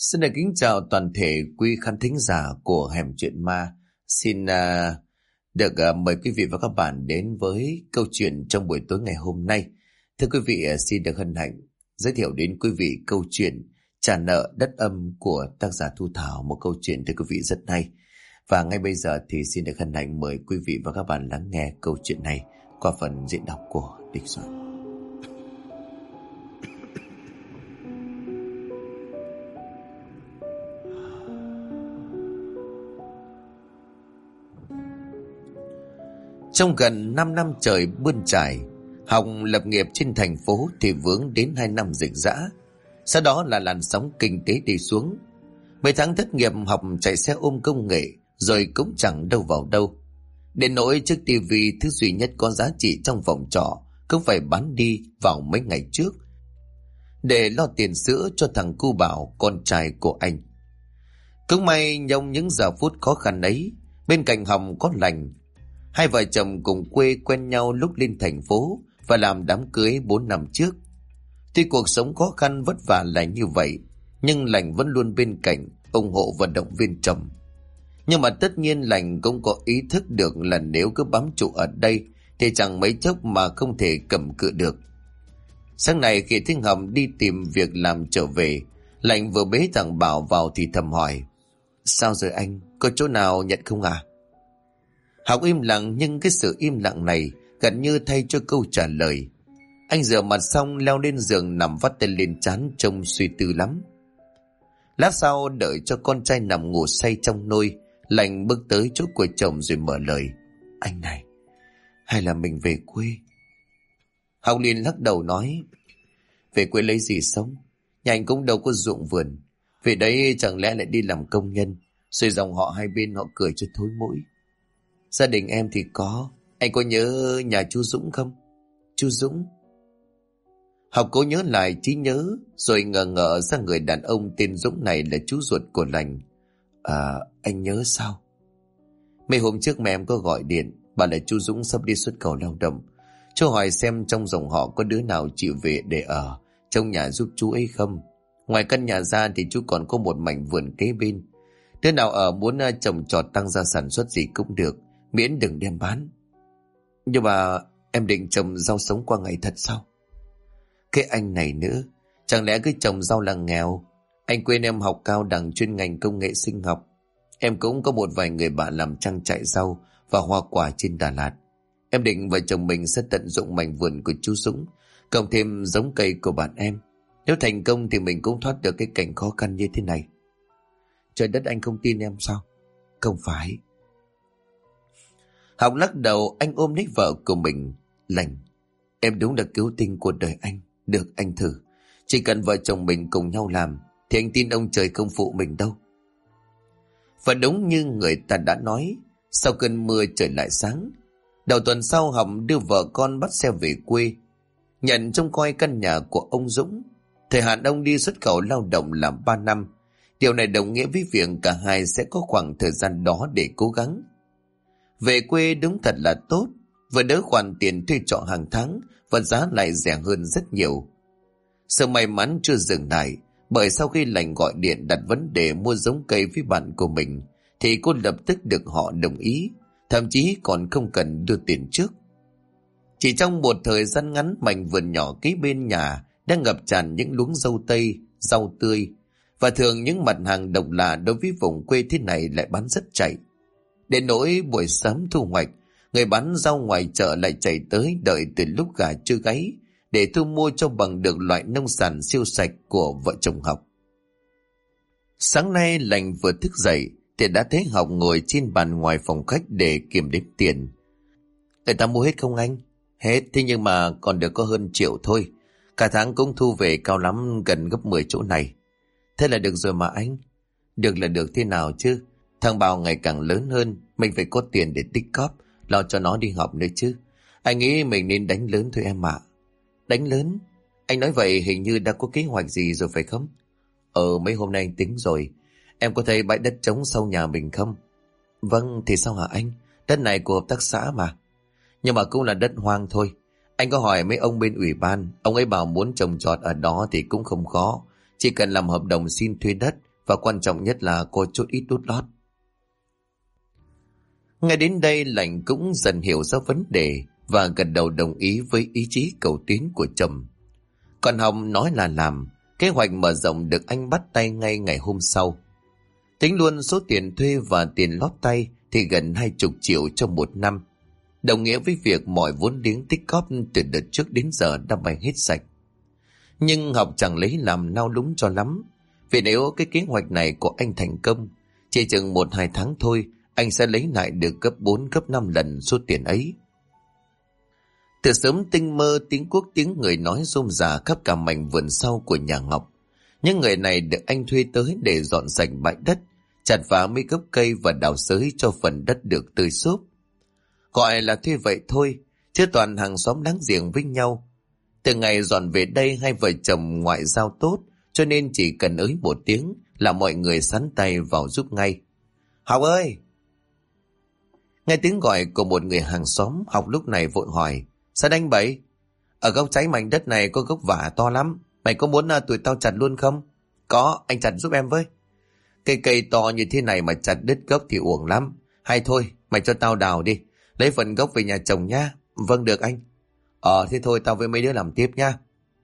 Xin được kính chào toàn thể quý khán thính giả của Hẻm Chuyện Ma. Xin được mời quý vị và các bạn đến với câu chuyện trong buổi tối ngày hôm nay. Thưa quý vị, xin được hân hạnh giới thiệu đến quý vị câu chuyện Trả nợ đất âm của tác giả Thu Thảo. Một câu chuyện thưa quý vị rất hay. Và ngay bây giờ thì xin được hân hạnh mời quý vị và các bạn lắng nghe câu chuyện này qua phần diễn đọc của Địch Soạn. Trong gần 5 năm trời bươn trải, học lập nghiệp trên thành phố thì vướng đến 2 năm dịch dã. Sau đó là làn sóng kinh tế đi xuống. Mấy tháng thất nghiệp học chạy xe ôm công nghệ rồi cũng chẳng đâu vào đâu. Đến nỗi chiếc tivi thứ duy nhất có giá trị trong phòng trọ cũng phải bán đi vào mấy ngày trước để lo tiền sữa cho thằng cu Bảo, con trai của anh. Cũng may trong những giờ phút khó khăn ấy, bên cạnh Hồng có Lành. Hai vợ chồng cùng quê quen nhau lúc lên thành phố và làm đám cưới 4 năm trước. Tuy cuộc sống khó khăn vất vả là như vậy, nhưng Lành vẫn luôn bên cạnh, ủng hộ và động viên chồng. Nhưng mà tất nhiên Lành cũng có ý thức được là nếu cứ bám trụ ở đây thì chẳng mấy chốc mà không thể cầm cự được. Sáng nay khi Thiên Hồng đi tìm việc làm trở về, Lành vừa bế thằng Bảo vào thì thầm hỏi: "Sao rồi anh, có chỗ nào nhận không à?" Học im lặng, nhưng cái sự im lặng này gần như thay cho câu trả lời. Anh rửa mặt xong leo lên giường nằm vắt tay lên trán trông suy tư lắm. Lát sau đợi cho con trai nằm ngủ say trong nôi, Lành bước tới chỗ của chồng rồi mở lời: "Anh này, hay là mình về quê?" Học liền lắc đầu nói: "Về quê lấy gì sống? Nhà anh cũng đâu có ruộng vườn. Về đấy chẳng lẽ lại đi làm công nhân, rồi dòng họ hai bên họ cười cho thối mũi. Gia đình em thì có. Anh có nhớ nhà chú Dũng không?" "Chú Dũng?" Học cố nhớ lại trí nhớ, rồi ngờ ngợ ra người đàn ông tên Dũng này là chú ruột của Lành. "À, anh nhớ sao? Mấy hôm trước mẹ em có gọi điện, bảo là chú Dũng sắp đi xuất khẩu lao động. Chú hỏi xem trong dòng họ có đứa nào chịu về để ở trong nhà giúp chú ấy không. Ngoài căn nhà ra thì chú còn có một mảnh vườn kế bên. Đứa nào ở muốn trồng trọt tăng ra sản xuất gì cũng được, miễn đừng đem bán." "Nhưng mà em định trồng rau sống qua ngày thật sao?" "Cái anh này nữa, chẳng lẽ cứ trồng rau là nghèo? Anh quên em học cao đẳng chuyên ngành công nghệ sinh học. Em cũng có một vài người bạn làm trang trại rau và hoa quả trên Đà Lạt. Em định vợ chồng mình sẽ tận dụng mảnh vườn của chú Dũng, cộng thêm giống cây của bạn em. Nếu thành công thì mình cũng thoát được cái cảnh khó khăn như thế này." "Trời đất, anh không tin em sao?" "Không phải." Học lắc đầu, anh ôm lấy vợ của mình: "Lành, em đúng là cứu tinh của đời anh. Được, anh thử. Chỉ cần vợ chồng mình cùng nhau làm thì anh tin ông trời không phụ mình đâu." Và đúng như người ta đã nói, sau cơn mưa trời lại sáng. Đầu tuần sau, Hồng đưa vợ con bắt xe về quê, nhận trông coi căn nhà của ông Dũng. Thời hạn ông đi xuất khẩu lao động là 3 năm. Điều này đồng nghĩa với việc cả hai sẽ có khoảng thời gian đó để cố gắng. Về quê đúng thật là tốt, vừa đỡ khoản tiền thuê trọ hàng tháng và giá lại rẻ hơn rất nhiều. Sự may mắn chưa dừng lại, bởi sau khi Lành gọi điện đặt vấn đề mua giống cây với bạn của mình thì cô lập tức được họ đồng ý, thậm chí còn không cần đưa tiền trước. Chỉ trong một thời gian ngắn, mảnh vườn nhỏ kế bên nhà đang ngập tràn những luống dâu tây, rau tươi, và thường những mặt hàng độc lạ đối với vùng quê thế này lại bán rất chạy. Đến nỗi buổi sớm thu hoạch, người bán rau ngoài chợ lại chạy tới đợi từ lúc gà chưa gáy để thu mua cho bằng được loại nông sản siêu sạch của vợ chồng Học. Sáng nay Lành vừa thức dậy thì đã thấy Học ngồi trên bàn ngoài phòng khách để kiểm đếm tiền. "Người ta mua hết không anh?" "Hết, thế nhưng mà còn được có hơn triệu thôi. Cả tháng cũng thu về cao lắm gần gấp 10 chỗ này." "Thế là được rồi mà anh." "Được là được thế nào chứ? Thằng Bảo ngày càng lớn hơn, mình phải có tiền để tích cóp, lo cho nó đi học nữa chứ. Anh nghĩ mình nên đánh lớn thôi em ạ." "Đánh lớn? Anh nói vậy hình như đã có kế hoạch gì rồi phải không?" Mấy hôm nay anh tính rồi. Em có thấy bãi đất trống sau nhà mình không?" "Vâng, thì sao hả anh? Đất này của hợp tác xã mà." "Nhưng mà cũng là đất hoang thôi. Anh có hỏi mấy ông bên ủy ban, ông ấy bảo muốn trồng trọt ở đó thì cũng không khó. Chỉ cần làm hợp đồng xin thuê đất và quan trọng nhất là có chút ít đút lót. Ngay đến đây Lành cũng dần hiểu ra vấn đề và gật đầu đồng ý với ý chí cầu tiến của chồng. Còn Hồng nói là làm, kế hoạch mở rộng được anh bắt tay ngay ngày hôm sau. Tính luôn số tiền thuê và tiền lót tay thì gần 20 triệu trong một năm, đồng nghĩa với việc mọi vốn liếng tích góp từ đợt trước đến giờ đã bay hết sạch. Nhưng Học chẳng lấy làm nao núng cho lắm, vì nếu cái kế hoạch này của anh thành công, chỉ chừng 1-2 tháng thôi, anh sẽ lấy lại được gấp 4, gấp 5 lần số tiền ấy. Từ sớm tinh mơ tiếng cuốc tiếng người nói rôm rả khắp cả mảnh vườn sau của nhà Ngọc. Những người này được anh thuê tới để dọn sạch bãi đất, chặt phá mấy gốc cây và đào xới cho phần đất được tươi xốp. Gọi là thuê vậy thôi, chứ toàn hàng xóm láng giềng với nhau. Từ ngày dọn về đây hai vợ chồng ngoại giao tốt, cho nên chỉ cần ới một tiếng là mọi người sắn tay vào giúp ngay. Học ơi! Nghe tiếng gọi của một người hàng xóm, Học lúc này vội hỏi, sao anh Bảy? Ở gốc cháy mảnh đất này có gốc vả to lắm, mày có muốn tụi tao chặt luôn không? Có, anh chặt giúp em với. Cây to như thế này mà chặt đứt gốc thì uổng lắm. Hay thôi, mày cho tao đào đi, lấy phần gốc về nhà trồng nhá. Vâng được anh. Thế thôi tao với mấy đứa làm tiếp nhá.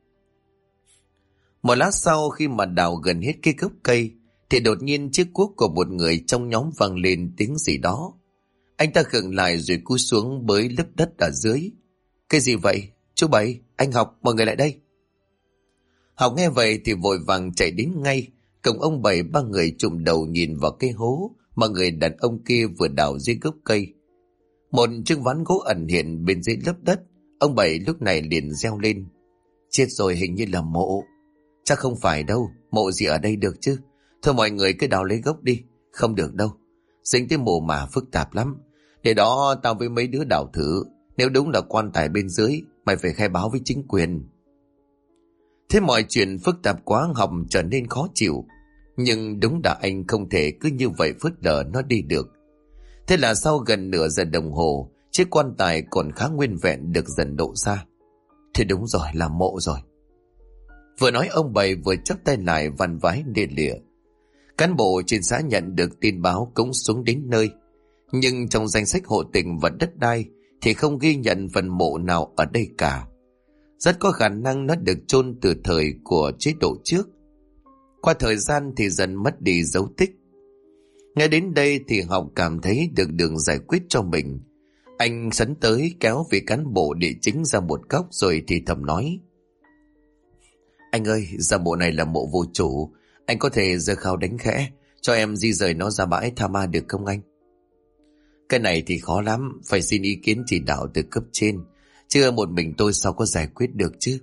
Một lát sau khi mà đào gần hết cái gốc cây thì đột nhiên chiếc cuốc của một người trong nhóm vang lên tiếng gì đó. Anh ta khựng lại rồi cúi xuống bới lớp đất ở dưới. Cái gì vậy? Chú Bảy, anh Học, mọi người lại đây. Học nghe vậy thì vội vàng chạy đến ngay. Cùng ông Bảy ba người chụm đầu nhìn vào cái hố mà người đàn ông kia vừa đào dưới gốc cây. Một chiếc ván gỗ ẩn hiện bên dưới lớp đất. Ông Bảy lúc này liền reo lên. Chết rồi, hình như là mộ. Chắc không phải đâu, mộ gì ở đây được chứ. Thôi mọi người cứ đào lấy gốc đi. Không được đâu, dính tới mồ mả phức tạp lắm. Để đó tao với mấy đứa đào thử. Nếu đúng là quan tài bên dưới, mày phải khai báo với chính quyền. Thế mọi chuyện phức tạp quá, Học trở nên khó chịu. Nhưng đúng là anh không thể cứ như vậy phớt lờ nó đi được. Thế là sau gần nửa giờ đồng hồ, chiếc quan tài còn khá nguyên vẹn được dần độ ra. Thì đúng rồi, là mộ rồi. Vừa nói ông Bảy vừa chắp tay lại vằn vái lia lịa. Cán bộ trên xã nhận được tin báo cũng xuống đến nơi. Nhưng trong danh sách hộ tịch và đất đai thì không ghi nhận phần mộ nào ở đây cả. Rất có khả năng nó được chôn từ thời của chế độ trước. Qua thời gian thì dần mất đi dấu tích. Ngay đến đây thì Học cảm thấy được đường giải quyết cho mình. Anh sấn tới kéo vị cán bộ địa chính ra một góc rồi thì thầm nói. Anh ơi, ra mộ này là mộ vô chủ. Anh có thể giơ khao đánh khẽ cho em di rời nó ra bãi tha ma được không anh? Cái này thì khó lắm, phải xin ý kiến chỉ đạo từ cấp trên. Chứ một mình tôi sao có giải quyết được chứ?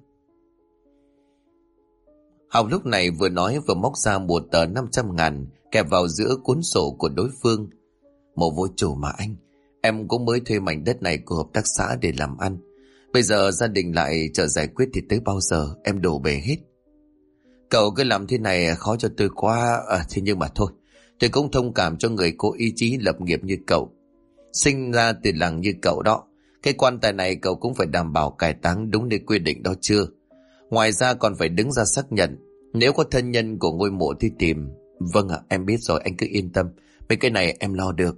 Học lúc này vừa nói vừa móc ra một tờ 500.000 kẹp vào giữa cuốn sổ của đối phương. Mộ vô chủ mà anh, em cũng mới thuê mảnh đất này của hợp tác xã để làm ăn. Bây giờ gia đình lại chờ giải quyết thì tới bao giờ em đổ bể hết. Cậu cứ làm thế này khó cho tôi quá. Thế nhưng mà thôi, tôi cũng thông cảm cho người có ý chí lập nghiệp như cậu. Sinh ra từ làng như cậu đó, cái quan tài này cậu cũng phải đảm bảo cải táng đúng nơi quy định đó chưa? Ngoài ra còn phải đứng ra xác nhận. Nếu có thân nhân của ngôi mộ thì tìm. Vâng ạ, em biết rồi, anh cứ yên tâm. Mấy cái này em lo được.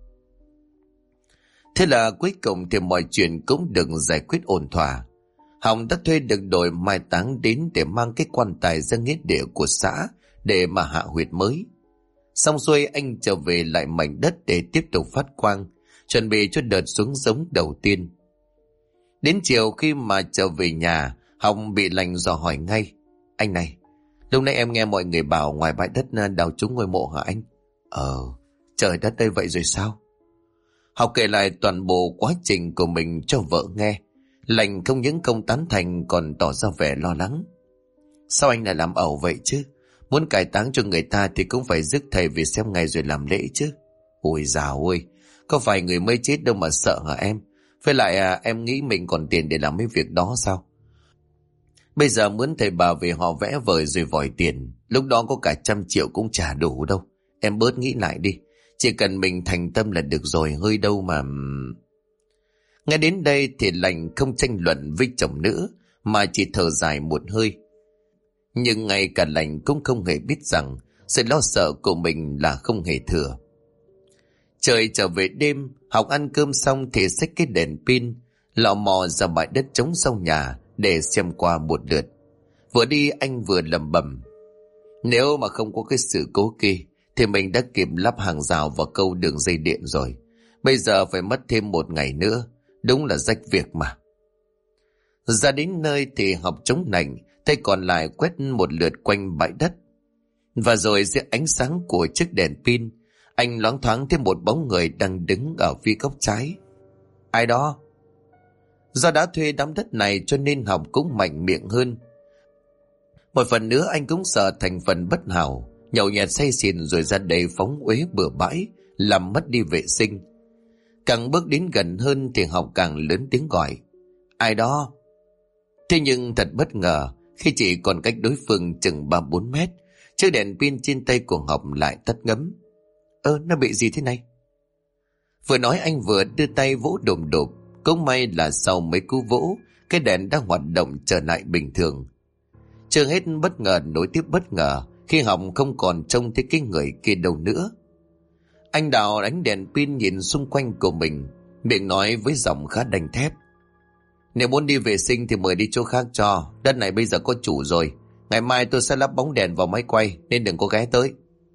Thế là cuối cùng thì mọi chuyện cũng được giải quyết ổn thỏa. Hồng đã thuê được đội mai táng đến để mang cái quan tài ra nghĩa địa của xã để mà hạ huyệt mới. Xong xuôi anh trở về lại mảnh đất để tiếp tục phát quang, chuẩn bị cho đợt xuống giống đầu tiên. Đến chiều khi mà trở về nhà, Hồng bị Lành dò hỏi ngay. Anh này, lúc nãy em nghe mọi người bảo ngoài bãi đất đào trúng ngôi mộ hả anh? Trời đất ơi, vậy rồi sao? Học kể lại toàn bộ quá trình của mình cho vợ nghe. Lành không những không tán thành còn tỏ ra vẻ lo lắng. Sao anh lại làm ẩu vậy chứ? Muốn cải táng cho người ta thì cũng phải rước thầy về xem ngày rồi làm lễ chứ. Ôi dào ơi, có phải người mới chết đâu mà sợ hả em? Với lại em nghĩ mình còn tiền để làm mấy việc đó sao? Bây giờ muốn thầy bà về họ vẽ vời rồi vòi tiền, lúc đó có cả 100 triệu cũng chả đủ đâu. Em bớt nghĩ lại đi, chỉ cần mình thành tâm là được rồi, hơi đâu mà... Ngay đến đây thì Lành không tranh luận với chồng nữa, mà chỉ thở dài một hơi. Nhưng ngay cả Lành cũng không hề biết rằng Sự lo sợ của mình là không hề thừa. Trời trở về đêm, Học ăn cơm xong thì xách cái đèn pin, lọ mò ra bãi đất trống sau nhà để xem qua một lượt. Vừa đi anh vừa lẩm bẩm: nếu mà không có cái sự cố kia thì mình đã kịp lắp hàng rào và câu đường dây điện rồi. Bây giờ phải mất thêm 1 ngày nữa, đúng là rách việc mà. Ra đến nơi thì Học chống nạnh, tay còn lại quét một lượt quanh bãi đất. Và rồi dưới ánh sáng của chiếc đèn pin, anh loáng thoáng thấy một bóng người đang đứng ở phía góc trái. Ai đó? Do đã thuê đám đất này cho nên Học cũng mạnh miệng hơn. Một phần nữa anh cũng sợ thành phần bất hảo, nhậu nhẹt say xỉn rồi ra đây phóng uế bừa bãi, làm mất đi vệ sinh. Càng bước đến gần hơn thì Học càng lớn tiếng gọi: ai đó? Thế nhưng thật bất ngờ, khi chỉ còn cách đối phương chừng 3-4 mét, chiếc đèn pin trên tay của Học lại tắt ngấm. Nó bị gì thế này? Vừa nói anh vừa đưa tay vỗ đồm đột. Cũng may là sau mấy cú vỗ, cái đèn đã hoạt động trở lại bình thường. Chưa hết bất ngờ nối tiếp bất ngờ khi Học không còn trông thấy cái người kia đâu nữa. Anh đào ánh đèn pin nhìn xung quanh của mình, miệng nói với giọng khá đanh thép: nếu muốn đi vệ sinh thì mời đi chỗ khác cho, đất này bây giờ có chủ rồi. Ngày mai tôi sẽ lắp bóng đèn vào máy quay nên đừng có ghé tới.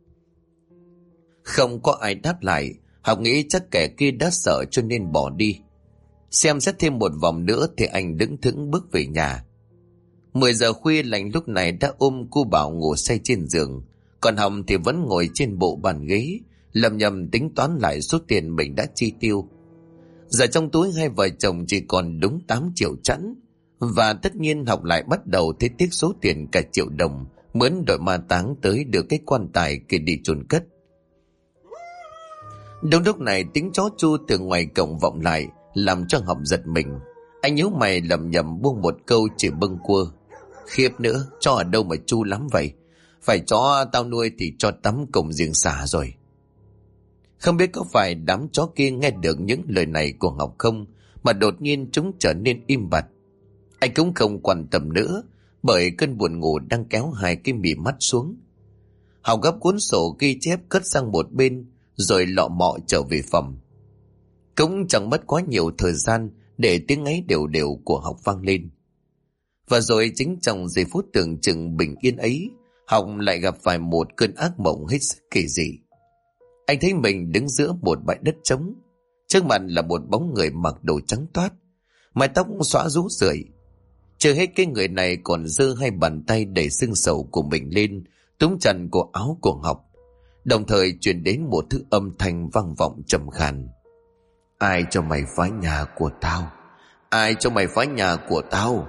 Không có ai đáp lại. Học nghĩ chắc kẻ kia đã sợ cho nên bỏ đi. Xem xét thêm một vòng nữa thì anh đứng thững bước về nhà. 10 giờ khuya lạnh lúc này đã ôm cô Bảo ngủ say trên giường, còn Hồng thì vẫn ngồi trên bộ bàn ghế, lầm nhầm tính toán lại số tiền mình đã chi tiêu. Giờ trong túi hai vợ chồng chỉ còn đúng 8 triệu chẵn, và tất nhiên Học lại bắt đầu thấy tiếc số tiền cả triệu đồng mướn đội ma táng tới được cái quan tài kia đi chôn cất. Đúng lúc này tiếng chó chu từ ngoài cổng vọng lại, làm cho Học giật mình. Anh nhíu mày lầm nhầm buông một câu chỉ bâng quơ: khiếp nữa, chó ở đâu mà chu lắm vậy? Phải chó tao nuôi thì cho tắm cùng giềng xả rồi. Không biết có phải đám chó kia nghe được những lời này của Ngọc không, mà đột nhiên chúng trở nên im bặt. Anh cũng không quan tâm nữa, bởi cơn buồn ngủ đang kéo hai cái mí mắt xuống. Học gấp cuốn sổ ghi chép cất sang một bên, rồi lọ mọ trở về phòng. Cũng chẳng mất quá nhiều thời gian để tiếng ấy đều đều của Học vang lên. Và rồi chính trong giây phút tưởng chừng bình yên ấy, Học lại gặp phải một cơn ác mộng hết sức kỳ dị. Anh thấy mình đứng giữa một bãi đất trống. Trước mặt là một bóng người mặc đồ trắng toát, mái tóc xõa rũ rượi. Chưa hết cái người này còn giơ hai bàn tay đầy sưng sầu của mình lên, túm chặt cổ áo của Học, đồng thời truyền đến một thứ âm thanh vang vọng trầm khàn: ai cho mày phá nhà của tao? Ai cho mày phá nhà của tao?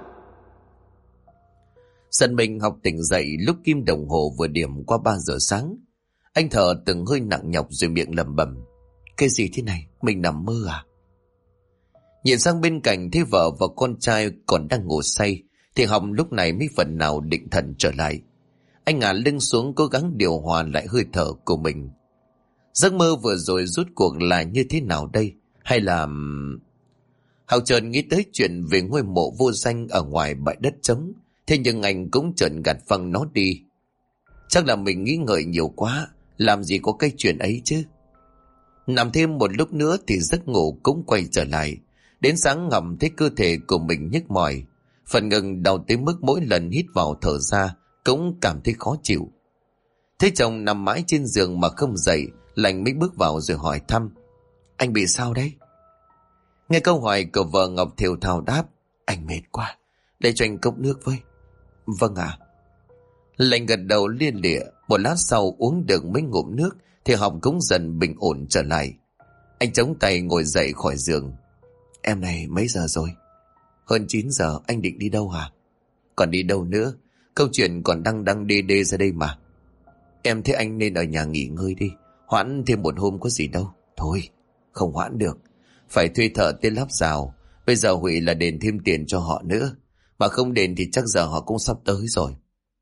Giật mình Học tỉnh dậy lúc kim đồng hồ vừa điểm qua 3 giờ sáng. Anh thở từng hơi nặng nhọc rồi miệng lẩm bẩm: cái gì thế này? Mình nằm mơ à? Nhìn sang bên cạnh thấy vợ và con trai còn đang ngủ say thì Học lúc này mới phần nào định thần trở lại. Anh ngả lưng xuống cố gắng điều hòa lại hơi thở của mình. Giấc mơ vừa rồi rốt cuộc là như thế nào đây? Hay là... Học chợt nghĩ tới chuyện về ngôi mộ vô danh ở ngoài bãi đất trống. Thế nhưng anh cũng chợt gạt phăng nó đi. Chắc là mình nghĩ ngợi nhiều quá, làm gì có cái chuyện ấy chứ. Nằm thêm một lúc nữa thì giấc ngủ cũng quay trở lại. Đến sáng ngầm thấy cơ thể của mình nhức mỏi, phần ngực đau tới mức mỗi lần hít vào thở ra cũng cảm thấy khó chịu. Thấy chồng nằm mãi trên giường mà không dậy, lành mới bước vào rồi hỏi thăm: anh bị sao đấy? Nghe câu hỏi của vợ, Ngọc thều thào đáp: anh mệt quá, để cho anh cốc nước với. Vâng ạ. Lành gật đầu lia lịa. Một lát sau uống được mấy ngụm nước thì Học cũng dần bình ổn trở lại. Anh chống tay ngồi dậy khỏi giường. Em này mấy giờ rồi? Hơn 9 giờ. Anh định đi đâu hả? Còn đi đâu nữa, câu chuyện còn đang đê đê ra đây mà. Em thấy anh nên ở nhà nghỉ ngơi đi, hoãn thêm một hôm có gì đâu. Thôi không hoãn được, phải thuê thợ tới lắp rào. Bây giờ hủy là đền thêm tiền cho họ nữa, mà không đền thì chắc giờ họ cũng sắp tới rồi.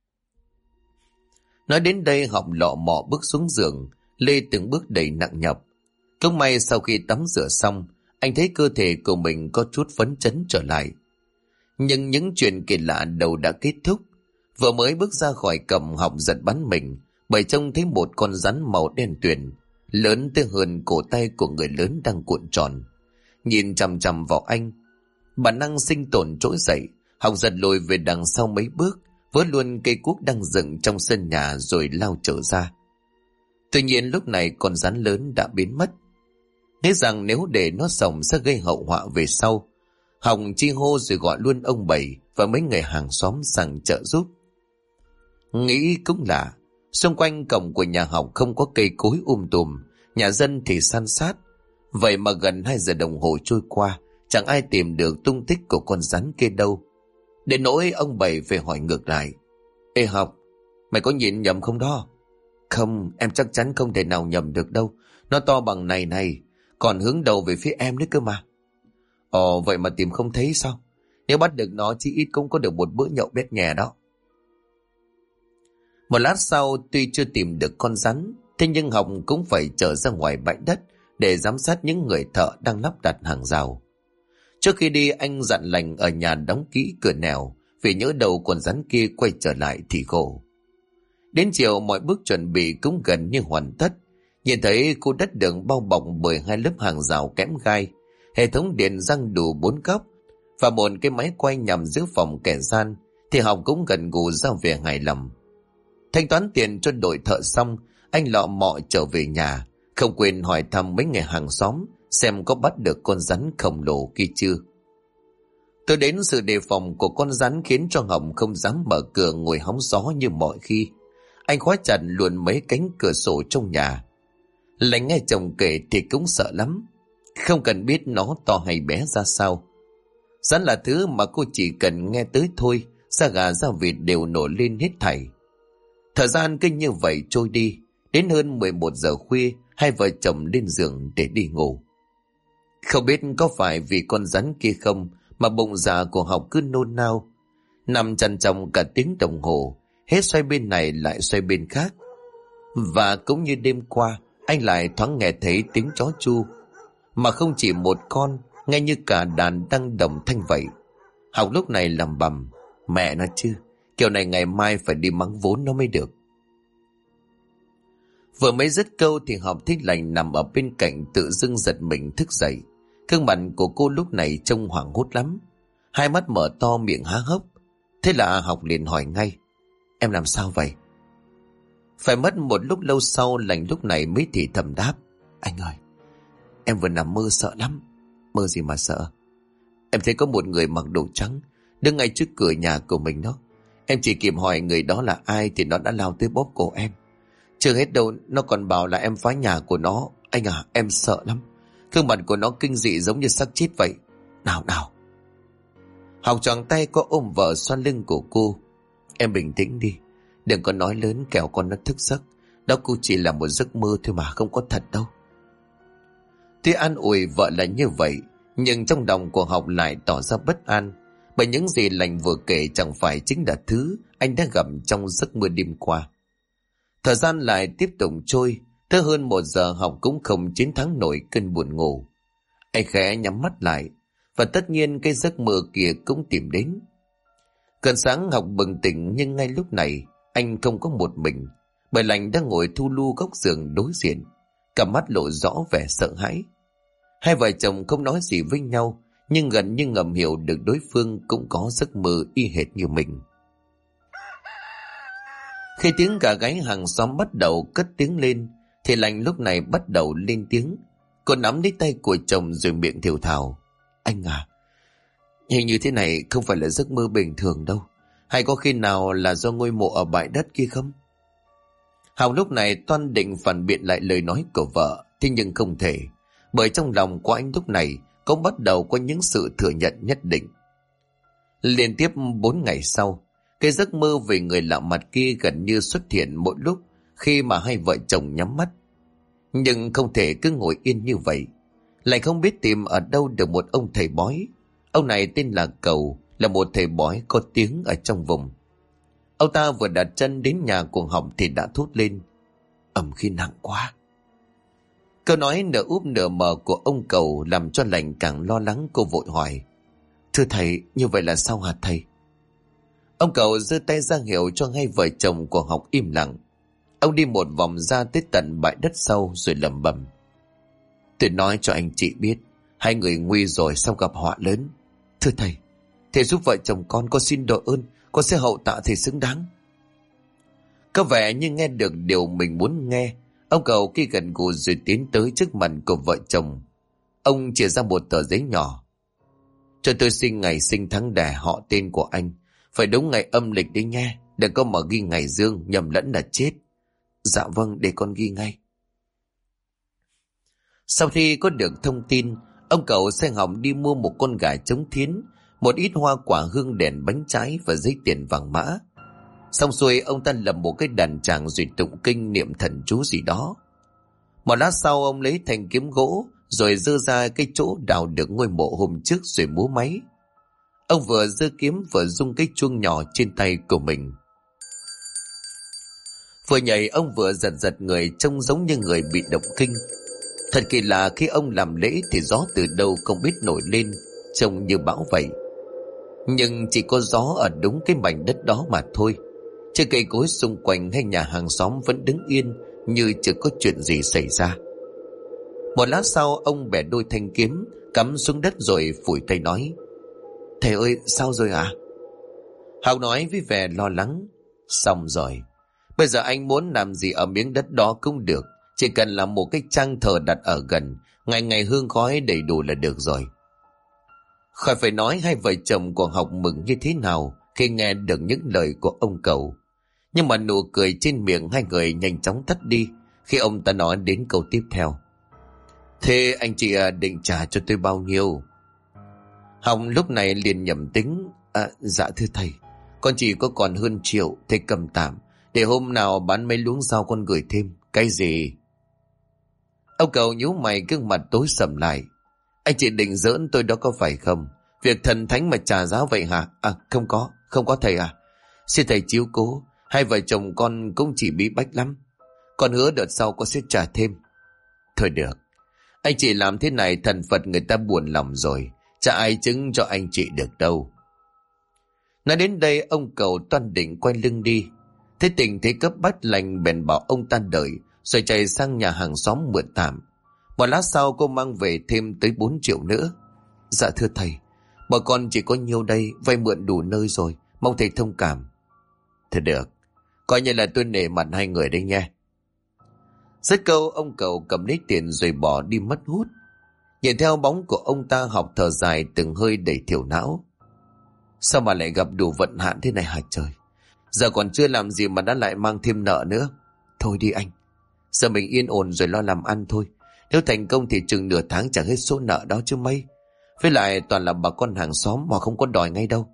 Nói đến đây Học lọ mọ bước xuống giường, lê từng bước đầy nặng nhọc. Cũng may sau khi tắm rửa xong, anh thấy cơ thể của mình có chút phấn chấn trở lại. Nhưng những chuyện kỳ lạ đầu đã kết thúc. Vừa mới bước ra khỏi cổng, Học giật bắn mình bởi trông thấy một con rắn màu đen tuyền, lớn tới hơn cổ tay của người lớn đang cuộn tròn, nhìn chằm chằm vào anh. Bản năng sinh tồn trỗi dậy, Học giật lùi về đằng sau mấy bước, vớ luôn cây cuốc đang dựng trong sân nhà rồi lao trở ra. Tuy nhiên lúc này con rắn lớn đã biến mất. Nghĩ rằng nếu để nó sống sẽ gây hậu họa về sau, Học chi hô rồi gọi luôn ông Bảy và mấy người hàng xóm sang trợ giúp. Nghĩ cũng lạ, xung quanh cổng của nhà Học không có cây cối tùm, nhà dân thì san sát. Vậy mà gần 2 giờ đồng hồ trôi qua, chẳng ai tìm được tung tích của con rắn kia đâu. Đến nỗi ông Bảy phải hỏi ngược lại: Ê Học, mày có nhìn nhầm không đó? Không, em chắc chắn không thể nào nhầm được đâu. Nó to bằng này này, còn hướng đầu về phía em đấy cơ mà. Ồ, vậy mà tìm không thấy sao? Nếu bắt được nó chí ít cũng có được một bữa nhậu bét nhè đó. Một lát sau, tuy chưa tìm được con rắn, thế nhưng Học cũng phải trở ra ngoài bãi đất để giám sát những người thợ đang lắp đặt hàng rào. Trước khi đi, anh dặn lành ở nhà đóng kỹ cửa nẻo, vì nhỡ đầu con rắn kia quay trở lại thì khổ. Đến chiều, mọi bước chuẩn bị cũng gần như hoàn tất. Nhìn thấy khu đất đường bao bọc bởi 2 lớp hàng rào kẽm gai, hệ thống điện răng đủ 4 góc và một cái máy quay nhằm giữ phòng kẻ gian, thì Học cũng gần gù ra về hài lòng. Thanh toán tiền cho đội thợ xong, anh lọ mọ trở về nhà, không quên hỏi thăm mấy người hàng xóm xem có bắt được con rắn khổng lồ kia chưa. Tôi đến sự đề phòng của con rắn khiến cho Học không dám mở cửa ngồi hóng gió như mọi khi. Anh khóa chặt luôn mấy cánh cửa sổ trong nhà. Lại nghe chồng kể thì cũng sợ lắm, không cần biết nó to hay bé ra sao. Rắn là thứ mà cô chỉ cần nghe tới thôi, da gà da vịt đều nổi lên hết thảy. Thời gian cứ như vậy trôi đi, đến hơn 11 giờ khuya, hai vợ chồng lên giường để đi ngủ. Không biết có phải vì con rắn kia không mà bụng dạ của Học cứ nôn nao, nằm chằn chòng cả tiếng đồng hồ, hết xoay bên này lại xoay bên khác. Và cũng như đêm qua, anh lại thoáng nghe thấy tiếng chó chu, mà không chỉ một con, nghe như cả đàn đang đồng thanh vậy. Học lúc này lẩm bẩm: mẹ nó chứ, kiểu này ngày mai phải đi mắng vốn nó mới được. Vừa mới dứt câu thì Học thấy Lành nằm ở bên cạnh tự dưng giật mình thức dậy. Gương mặt của cô lúc này trông hoảng hốt lắm, hai mắt mở to, miệng há hốc. Thế là Học liền hỏi ngay: em làm sao vậy? Phải mất một lúc lâu sau, Lành lúc này mới thì thầm đáp: anh ơi, em vừa nằm mơ sợ lắm. Mơ gì mà sợ? Em thấy có một người mặc đồ trắng đứng ngay trước cửa nhà của mình đó. Em chỉ kịp hỏi người đó là ai thì nó đã lao tới bóp cổ em. Chưa hết đâu, nó còn bảo là em phá nhà của nó. Anh à, em sợ lắm. Gương mặt của nó kinh dị giống như xác chết vậy. Nào nào. Học choàng tay có ôm vợ xoa lưng của cô. Em bình tĩnh đi, đừng có nói lớn kẻo con nó thức giấc. Đó cũng chỉ là một giấc mơ thôi mà, không có thật đâu. Tuy an ủi vợ là như vậy, nhưng trong lòng của Học lại tỏ ra bất an, bởi những gì Lành vừa kể chẳng phải chính là thứ anh đã gặp trong giấc mơ đêm qua. Thời gian lại tiếp tục trôi, tới hơn 1 giờ Học cũng không chiến thắng nổi cơn buồn ngủ. Anh khẽ nhắm mắt lại, và tất nhiên cái giấc mơ kia cũng tìm đến. Gần sáng Học bừng tỉnh, nhưng ngay lúc này anh không có một mình, bởi Lành đang ngồi thu lu góc giường đối diện, cả mắt lộ rõ vẻ sợ hãi. Hai vợ chồng không nói gì với nhau, nhưng gần như ngầm hiểu được đối phương cũng có giấc mơ y hệt như mình. Khi tiếng gà gáy hàng xóm bắt đầu cất tiếng lên, thì Lành lúc này bắt đầu lên tiếng. Cô nắm lấy tay của chồng rồi miệng thều thào: anh à, hình như thế này không phải là giấc mơ bình thường đâu. Hay có khi nào là do ngôi mộ ở bãi đất kia không? Hào lúc này toan định phản biện lại lời nói của vợ, thế nhưng không thể, bởi trong lòng của anh lúc này cũng bắt đầu có những sự thừa nhận nhất định. Liên tiếp 4 ngày sau, cái giấc mơ về người lạ mặt kia gần như xuất hiện mỗi lúc khi mà hai vợ chồng nhắm mắt. Nhưng không thể cứ ngồi yên như vậy, lại không biết tìm ở đâu được một ông thầy bói. Ông này tên là Cầu, là một thầy bói có tiếng ở trong vùng. Ông ta vừa đặt chân đến nhà của Học thì đã thốt lên: ẩm khí nặng quá. Câu nói nửa úp nửa mờ của ông Cầu làm cho Lành càng lo lắng. Cô vội hỏi: thưa thầy, như vậy là sao hả thầy? Ông Cầu giơ tay ra hiệu cho hai vợ chồng của Học im lặng. Ông đi một vòng ra tới tận bãi đất sau rồi lẩm bẩm: tôi nói cho anh chị biết, hai người nguy rồi xong gặp họa lớn. Thưa thầy, thầy giúp vợ chồng con xin độ ơn, con sẽ hậu tạ thầy xứng đáng. Có vẻ như nghe được điều mình muốn nghe. Ông Cầu khi gần gù rồi tiến tới trước mặt của vợ chồng. Ông chia ra một tờ giấy nhỏ: cho tôi xin ngày sinh tháng đẻ họ tên của anh, phải đúng ngày âm lịch đi nghe, đừng có mà ghi ngày dương nhầm lẫn là chết. Dạ vâng, để con ghi ngay. Sau khi có được thông tin, ông Cầu xe hỏng đi mua một con gà trống thiến, một ít hoa quả hương đèn bánh trái và giấy tiền vàng mã. Xong xuôi ông ta lập một cái đàn tràng rồi tụng kinh niệm thần chú gì đó. Một lát sau ông lấy thanh kiếm gỗ rồi giơ ra cái chỗ đào được ngôi mộ hôm trước rồi múa máy. Ông vừa giơ kiếm vừa rung cái chuông nhỏ trên tay của mình. Vừa nhảy ông vừa giật giật người, trông giống như người bị động kinh. Thật kỳ lạ, khi ông làm lễ thì gió từ đâu không biết nổi lên, trông như bão vậy. Nhưng chỉ có gió ở đúng cái mảnh đất đó mà thôi. Chứ cây cối xung quanh hay nhà hàng xóm vẫn đứng yên như chưa có chuyện gì xảy ra. Một lát sau ông bẻ đôi thanh kiếm cắm xuống đất rồi phủi tay nói: thầy ơi, sao rồi ạ? Hào nói với vẻ lo lắng: xong rồi. Bây giờ anh muốn làm gì ở miếng đất đó cũng được, chỉ cần là một cái trang thờ đặt ở gần, ngày ngày hương khói đầy đủ là được rồi. Khỏi phải nói hai vợ chồng của Học mừng như thế nào khi nghe được những lời của ông Cầu. Nhưng mà nụ cười trên miệng hai người nhanh chóng tắt đi khi ông ta nói đến câu tiếp theo: thế anh chị định trả cho tôi bao nhiêu? Học lúc này liền nhẩm tính: dạ thưa thầy, con chỉ có còn hơn triệu, thầy cầm tạm, để hôm nào bán mấy luống rau con gửi thêm. Cái gì? Ông Cầu nhíu mày, gương mặt tối sầm lại. Anh chị định giỡn tôi đó có phải không? Việc thần thánh mà trả giá vậy hả? Không có thầy à. Xin thầy chiếu cố, hai vợ chồng con cũng chỉ bí bách lắm. Con hứa đợt sau con sẽ trả thêm. Thôi được, anh chị làm thế này thần Phật người ta buồn lòng rồi, chả ai chứng cho anh chị được đâu. Nói đến đây ông Cầu toan định quay lưng đi. Thế tình thế cấp bách lành bèn bảo ông ta đợi, rồi chạy sang nhà hàng xóm mượn tạm. Một lát sau cô mang về thêm tới 4 triệu nữa. Dạ thưa thầy, bọn con chỉ có nhiêu đây, vay mượn đủ nơi rồi, mong thầy thông cảm. Thôi được, coi như là tôi nể mặt hai người đây nha. Dứt câu ông Cầu cầm lấy tiền rồi bỏ đi mất hút. Nhìn theo bóng của ông ta, Học thở dài từng hơi đầy thiểu não. Sao mà lại gặp đủ vận hạn thế này hả trời? Giờ còn chưa làm gì mà đã lại mang thêm nợ nữa. Thôi đi anh, giờ mình yên ổn rồi lo làm ăn thôi. Nếu thành công thì chừng nửa tháng trả hết số nợ đó chứ mấy. Với lại toàn là bà con hàng xóm mà không có đòi ngay đâu.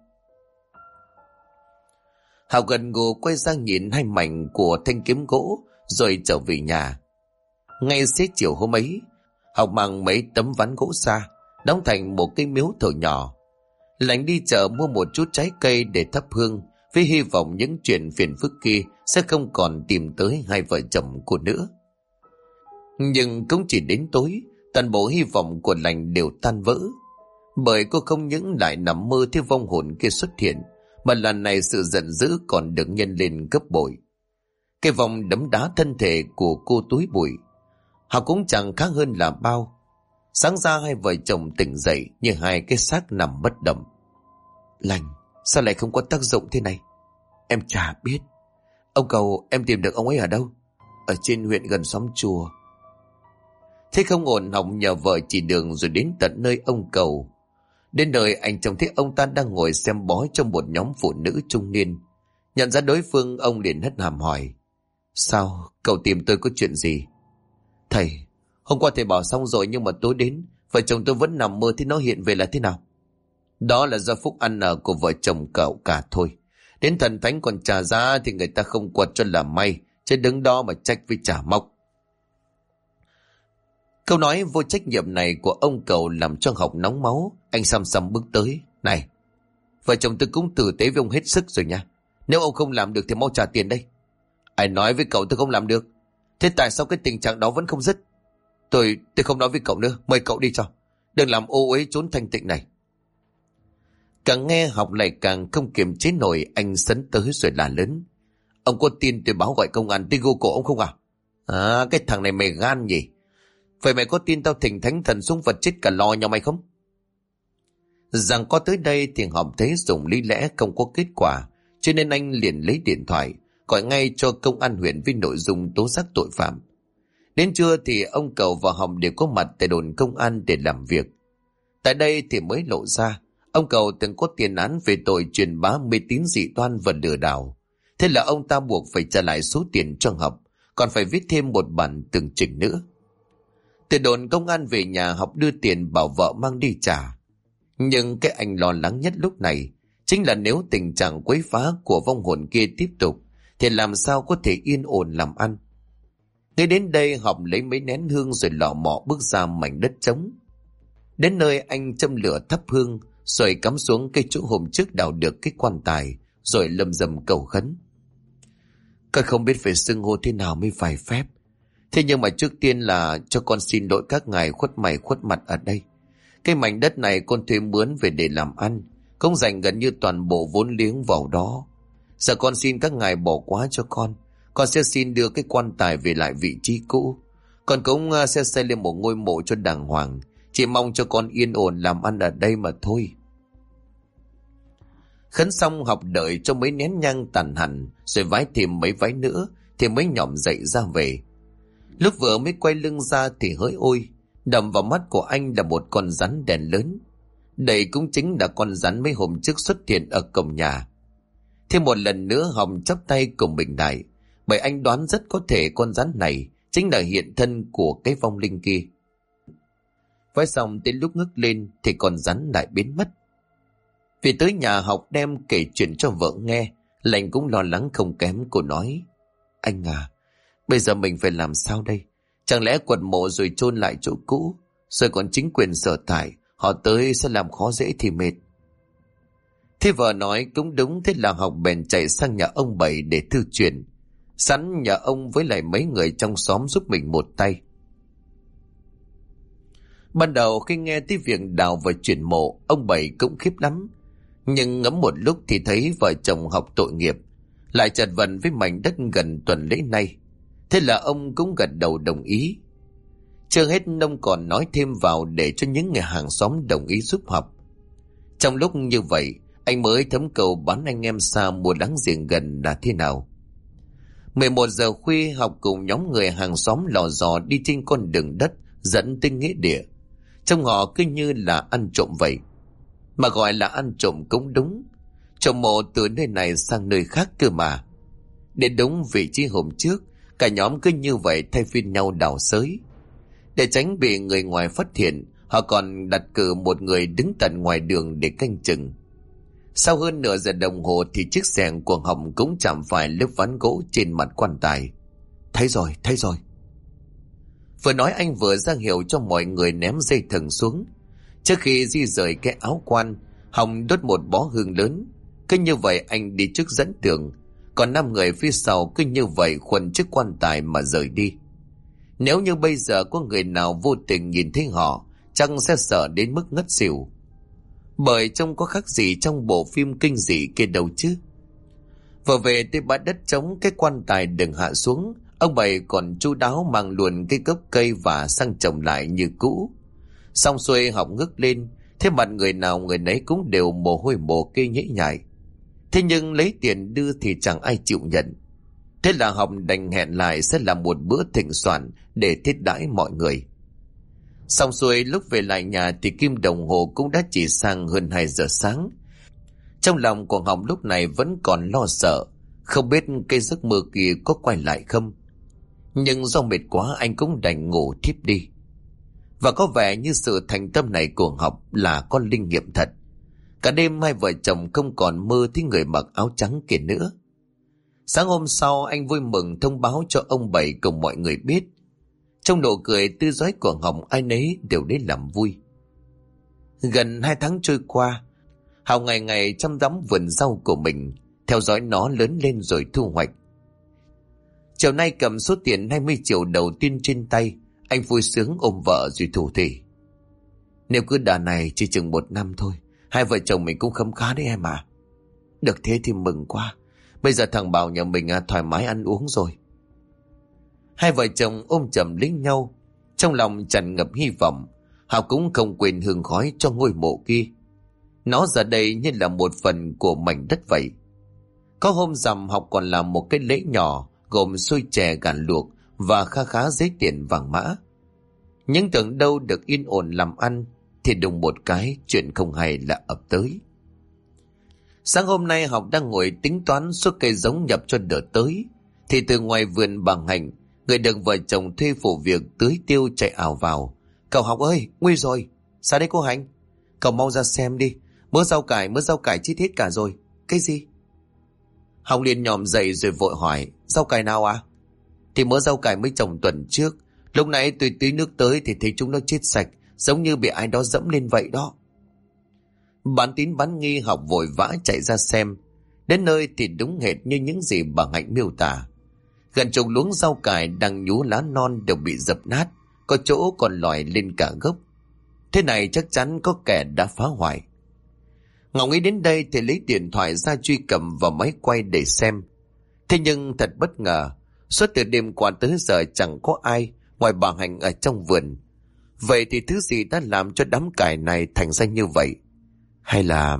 Hào gần gù quay sang nhìn hai mảnh của thanh kiếm gỗ rồi trở về nhà. Ngay xế chiều hôm ấy, Học mang mấy tấm ván gỗ xa đóng thành một cái miếu thờ nhỏ. Lành đi chợ mua một chút trái cây để thắp hương, với hy vọng những chuyện phiền phức kia sẽ không còn tìm tới hai vợ chồng của nữa. Nhưng cũng chỉ đến tối, toàn bộ hy vọng của Lành đều tan vỡ. Bởi cô không những lại nằm mơ thấy vong hồn kia xuất hiện, mà lần này sự giận dữ còn được nhân lên gấp bội. Cái vòng đấm đá thân thể của cô túi bụi. Họ cũng chẳng khác hơn là bao. Sáng ra hai vợ chồng tỉnh dậy như hai cái xác nằm bất động. Lành, sao lại không có tác dụng thế này? Em chả biết. Ông Cầu, em tìm được ông ấy ở đâu? Ở trên huyện gần xóm chùa. Thế không ổn, Học nhờ vợ chỉ đường rồi đến tận nơi ông Cầu. Đến nơi anh trông thấy ông ta đang ngồi xem bói trong một nhóm phụ nữ trung niên. Nhận ra đối phương, ông liền hất hàm hỏi: sao, cậu tìm tôi có chuyện gì? Thầy, hôm qua thầy bảo xong rồi, nhưng mà tối đến vợ chồng tôi vẫn nằm mơ thấy nó hiện về là thế nào? Đó là do phúc ăn nở của vợ chồng cậu cả thôi. Đến thần thánh còn trả giá thì người ta không quật cho là may, chứ đứng đó mà trách với trả móc. Câu nói vô trách nhiệm này của ông Cầu làm cho Học nóng máu. Anh xăm xăm bước tới: này, vợ chồng tôi cũng tử tế với ông hết sức rồi nha. Nếu ông không làm được thì mau trả tiền đây. Ai nói với cậu tôi không làm được? Thế tại sao cái tình trạng đó vẫn không dứt? Tôi không nói với cậu nữa, mời cậu đi cho. Đừng làm ô uế trốn thanh tịnh này. Càng nghe Học lại càng không kiềm chế nổi, anh sấn tới rồi la lớn: Ông có tin tôi báo gọi công an tôi gô cổ ông không à? À, cái thằng này mày gan nhỉ? Vậy mày có tin tao thỉnh thánh thần xuống vật chết cả lò nhà mày không? Rằng có tới đây thì Hòm thấy dùng lý lẽ không có kết quả, cho nên anh liền lấy điện thoại gọi ngay cho công an huyện với nội dung tố giác tội phạm. Đến trưa thì ông Cầu và Hòm đều có mặt tại đồn công an để làm việc. Tại đây thì mới lộ ra ông Cầu từng có tiền án về tội truyền bá mê tín dị đoan và lừa đảo. Thế là ông ta buộc phải trả lại số tiền cho Học, còn phải viết thêm một bản tường trình nữa. Từ đồn công an về nhà, Học đưa tiền bảo vợ mang đi trả. Nhưng cái anh lo lắng nhất lúc này chính là nếu tình trạng quấy phá của vong hồn kia tiếp tục thì làm sao có thể yên ổn làm ăn. Ngay đến đây, Học lấy mấy nén hương rồi lọ mọ bước ra mảnh đất trống. Đến nơi anh châm lửa thắp hương rồi cắm xuống cây chỗ hôm trước đào được cái quan tài, rồi lầm rầm cầu khấn. Con không biết phải xưng hô thế nào mới phải phép. Thế nhưng mà trước tiên là cho con xin lỗi các ngài khuất mày khuất mặt ở đây. Cái mảnh đất này con thuê mướn về để làm ăn, không dành gần như toàn bộ vốn liếng vào đó. Giờ con xin các ngài bỏ qua cho con sẽ xin đưa cái quan tài về lại vị trí cũ. Con cũng sẽ xây lên một ngôi mộ cho đàng hoàng, chỉ mong cho con yên ổn làm ăn ở đây mà thôi. Khấn xong, Học đợi cho mấy nén nhang tàn hẳn rồi vái thêm mấy vái nữa thì mới nhỏm dậy ra về. Lúc vừa mới quay lưng ra thì hỡi ôi, đầm vào mắt của anh là một con rắn đen lớn. Đây cũng chính là con rắn mấy hôm trước xuất hiện ở cổng nhà. Thêm một lần nữa Hồng chắp tay cùng bình đại, bởi anh đoán rất có thể con rắn này chính là hiện thân của cái vong linh kia. Vái xong đến lúc ngước lên thì con rắn lại biến mất. Vì tới nhà Học đem kể chuyện cho vợ nghe, Lành cũng lo lắng không kém. Cô nói: Anh à, bây giờ mình phải làm sao đây? Chẳng lẽ quật mộ rồi chôn lại chỗ cũ, rồi còn chính quyền sở tại họ tới sẽ làm khó dễ thì mệt. Thế vợ nói cũng đúng. Thế là Học bèn chạy sang nhà ông Bảy để thư chuyện, sẵn nhà ông với lại mấy người trong xóm giúp mình một tay. Ban đầu khi nghe tới việc đào và chuyển mộ, ông Bảy cũng khiếp lắm. Nhưng ngẫm một lúc thì thấy vợ chồng Học tội nghiệp, lại chật vật với mảnh đất gần tuần lễ nay. Thế là ông cũng gật đầu đồng ý. Chưa hết, ông còn nói thêm vào để cho những người hàng xóm đồng ý giúp Học. Trong lúc như vậy, anh mới thấm cầu bán anh em xa mua láng giềng gần là thế nào. 11 giờ khuya, Học cùng nhóm người hàng xóm lò dò đi trên con đường đất dẫn tới nghĩa địa. Trông họ cứ như là ăn trộm vậy. Mà gọi là ăn trộm cũng đúng, trộm mộ từ nơi này sang nơi khác cơ mà. Đến đúng vị trí hôm trước, cả nhóm cứ như vậy thay phiên nhau đào xới. Để tránh bị người ngoài phát hiện, họ còn đặt cử một người đứng tận ngoài đường để canh chừng. Sau hơn nửa giờ đồng hồ thì chiếc xẻng của Hồng cũng chạm phải lớp ván gỗ trên mặt quan tài. Thấy rồi. Vừa nói anh vừa ra hiệu cho mọi người ném dây thừng xuống. Trước khi di rời cái áo quan, Hồng đốt một bó hương lớn. Cứ như vậy anh đi trước dẫn đường, còn 5 người phía sau cứ như vậy khuân chiếc quan tài mà rời đi. Nếu như bây giờ có người nào vô tình nhìn thấy họ, chắc sẽ sợ đến mức ngất xỉu. Bởi trông có khác gì trong bộ phim kinh dị kia đâu chứ. Vừa về tới bãi đất trống, cái quan tài đừng hạ xuống, ông Bảy còn chu đáo mang luôn cái gốc cây và sang trồng lại như cũ. Xong xuôi, Học ngước lên, thế mặt người nào người nấy cũng đều mồ hôi mồ kê nhễ nhại. Thế nhưng lấy tiền đưa thì chẳng ai chịu nhận. Thế là Học đành hẹn lại sẽ làm một bữa thịnh soạn để thiết đãi mọi người. Xong xuôi, lúc về lại nhà thì kim đồng hồ cũng đã chỉ sang hơn 2 giờ sáng. Trong lòng của Học lúc này vẫn còn lo sợ, không biết cái giấc mơ kia có quay lại không. Nhưng do mệt quá, anh cũng đành ngủ thiếp đi. Và có vẻ như sự thành tâm này của Học là có linh nghiệm thật. Cả đêm hai vợ chồng không còn mơ thấy người mặc áo trắng kia nữa. Sáng hôm sau, anh vui mừng thông báo cho ông Bảy cùng mọi người biết. Trong nụ cười tươi rói của Học, ai nấy đều đến làm vui. Gần 2 tháng trôi qua, Học ngày ngày chăm đắm vườn rau của mình, theo dõi nó lớn lên rồi thu hoạch. Chiều nay cầm số tiền 20 triệu đầu tiên trên tay, anh vui sướng ôm vợ rồi thủ thỉ: Nếu cứ đà này chỉ chừng 1 năm thôi, hai vợ chồng mình cũng khấm khá đấy em à. Được thế thì mừng quá. Bây giờ thằng Bảo nhà mình thoải mái ăn uống rồi. Hai vợ chồng ôm chầm lấy nhau, trong lòng tràn ngập hy vọng. Học cũng không quên hương khói cho ngôi mộ kia. Nó giờ đây như là một phần của mảnh đất vậy. Có hôm rằm Học còn làm một cái lễ nhỏ, gồm xôi chè gàn luộc và kha khá giấy tiền vàng mã. Nhưng tưởng đâu được yên ổn làm ăn, thì đùng một cái chuyện không hay là ập tới. Sáng hôm nay Học đang ngồi tính toán số cây giống nhập cho đợt tới, thì từ ngoài vườn bà Hạnh, người được vợ chồng thuê phụ việc tưới tiêu chạy ảo vào. Cậu Học ơi, nguy rồi. Sao đấy cô Hạnh? Cậu mau ra xem đi. Mớ rau cải chết hết cả rồi. Cái gì? Học liền nhòm dậy rồi vội hỏi. Rau cải nào à? Thì mớ rau cải mới trồng tuần trước. Lúc nãy tôi tưới nước tới thì thấy chúng nó chết sạch, giống như bị ai đó dẫm lên vậy đó. Bán tín bán nghi Học vội vã chạy ra xem. Đến nơi thì đúng hệt như những gì bà Hạnh miêu tả. Gần chục luống rau cải đang nhú lá non đều bị dập nát, có chỗ còn lòi lên cả gốc. Thế này chắc chắn có kẻ đã phá hoại. Ngọc nghĩ đến đây thì lấy điện thoại ra truy cập vào máy quay để xem. Thế nhưng thật bất ngờ, suốt từ đêm qua tới giờ chẳng có ai ngoài bà Hạnh ở trong vườn. Vậy thì thứ gì đã làm cho đám cải này thành ra như vậy? Hay là...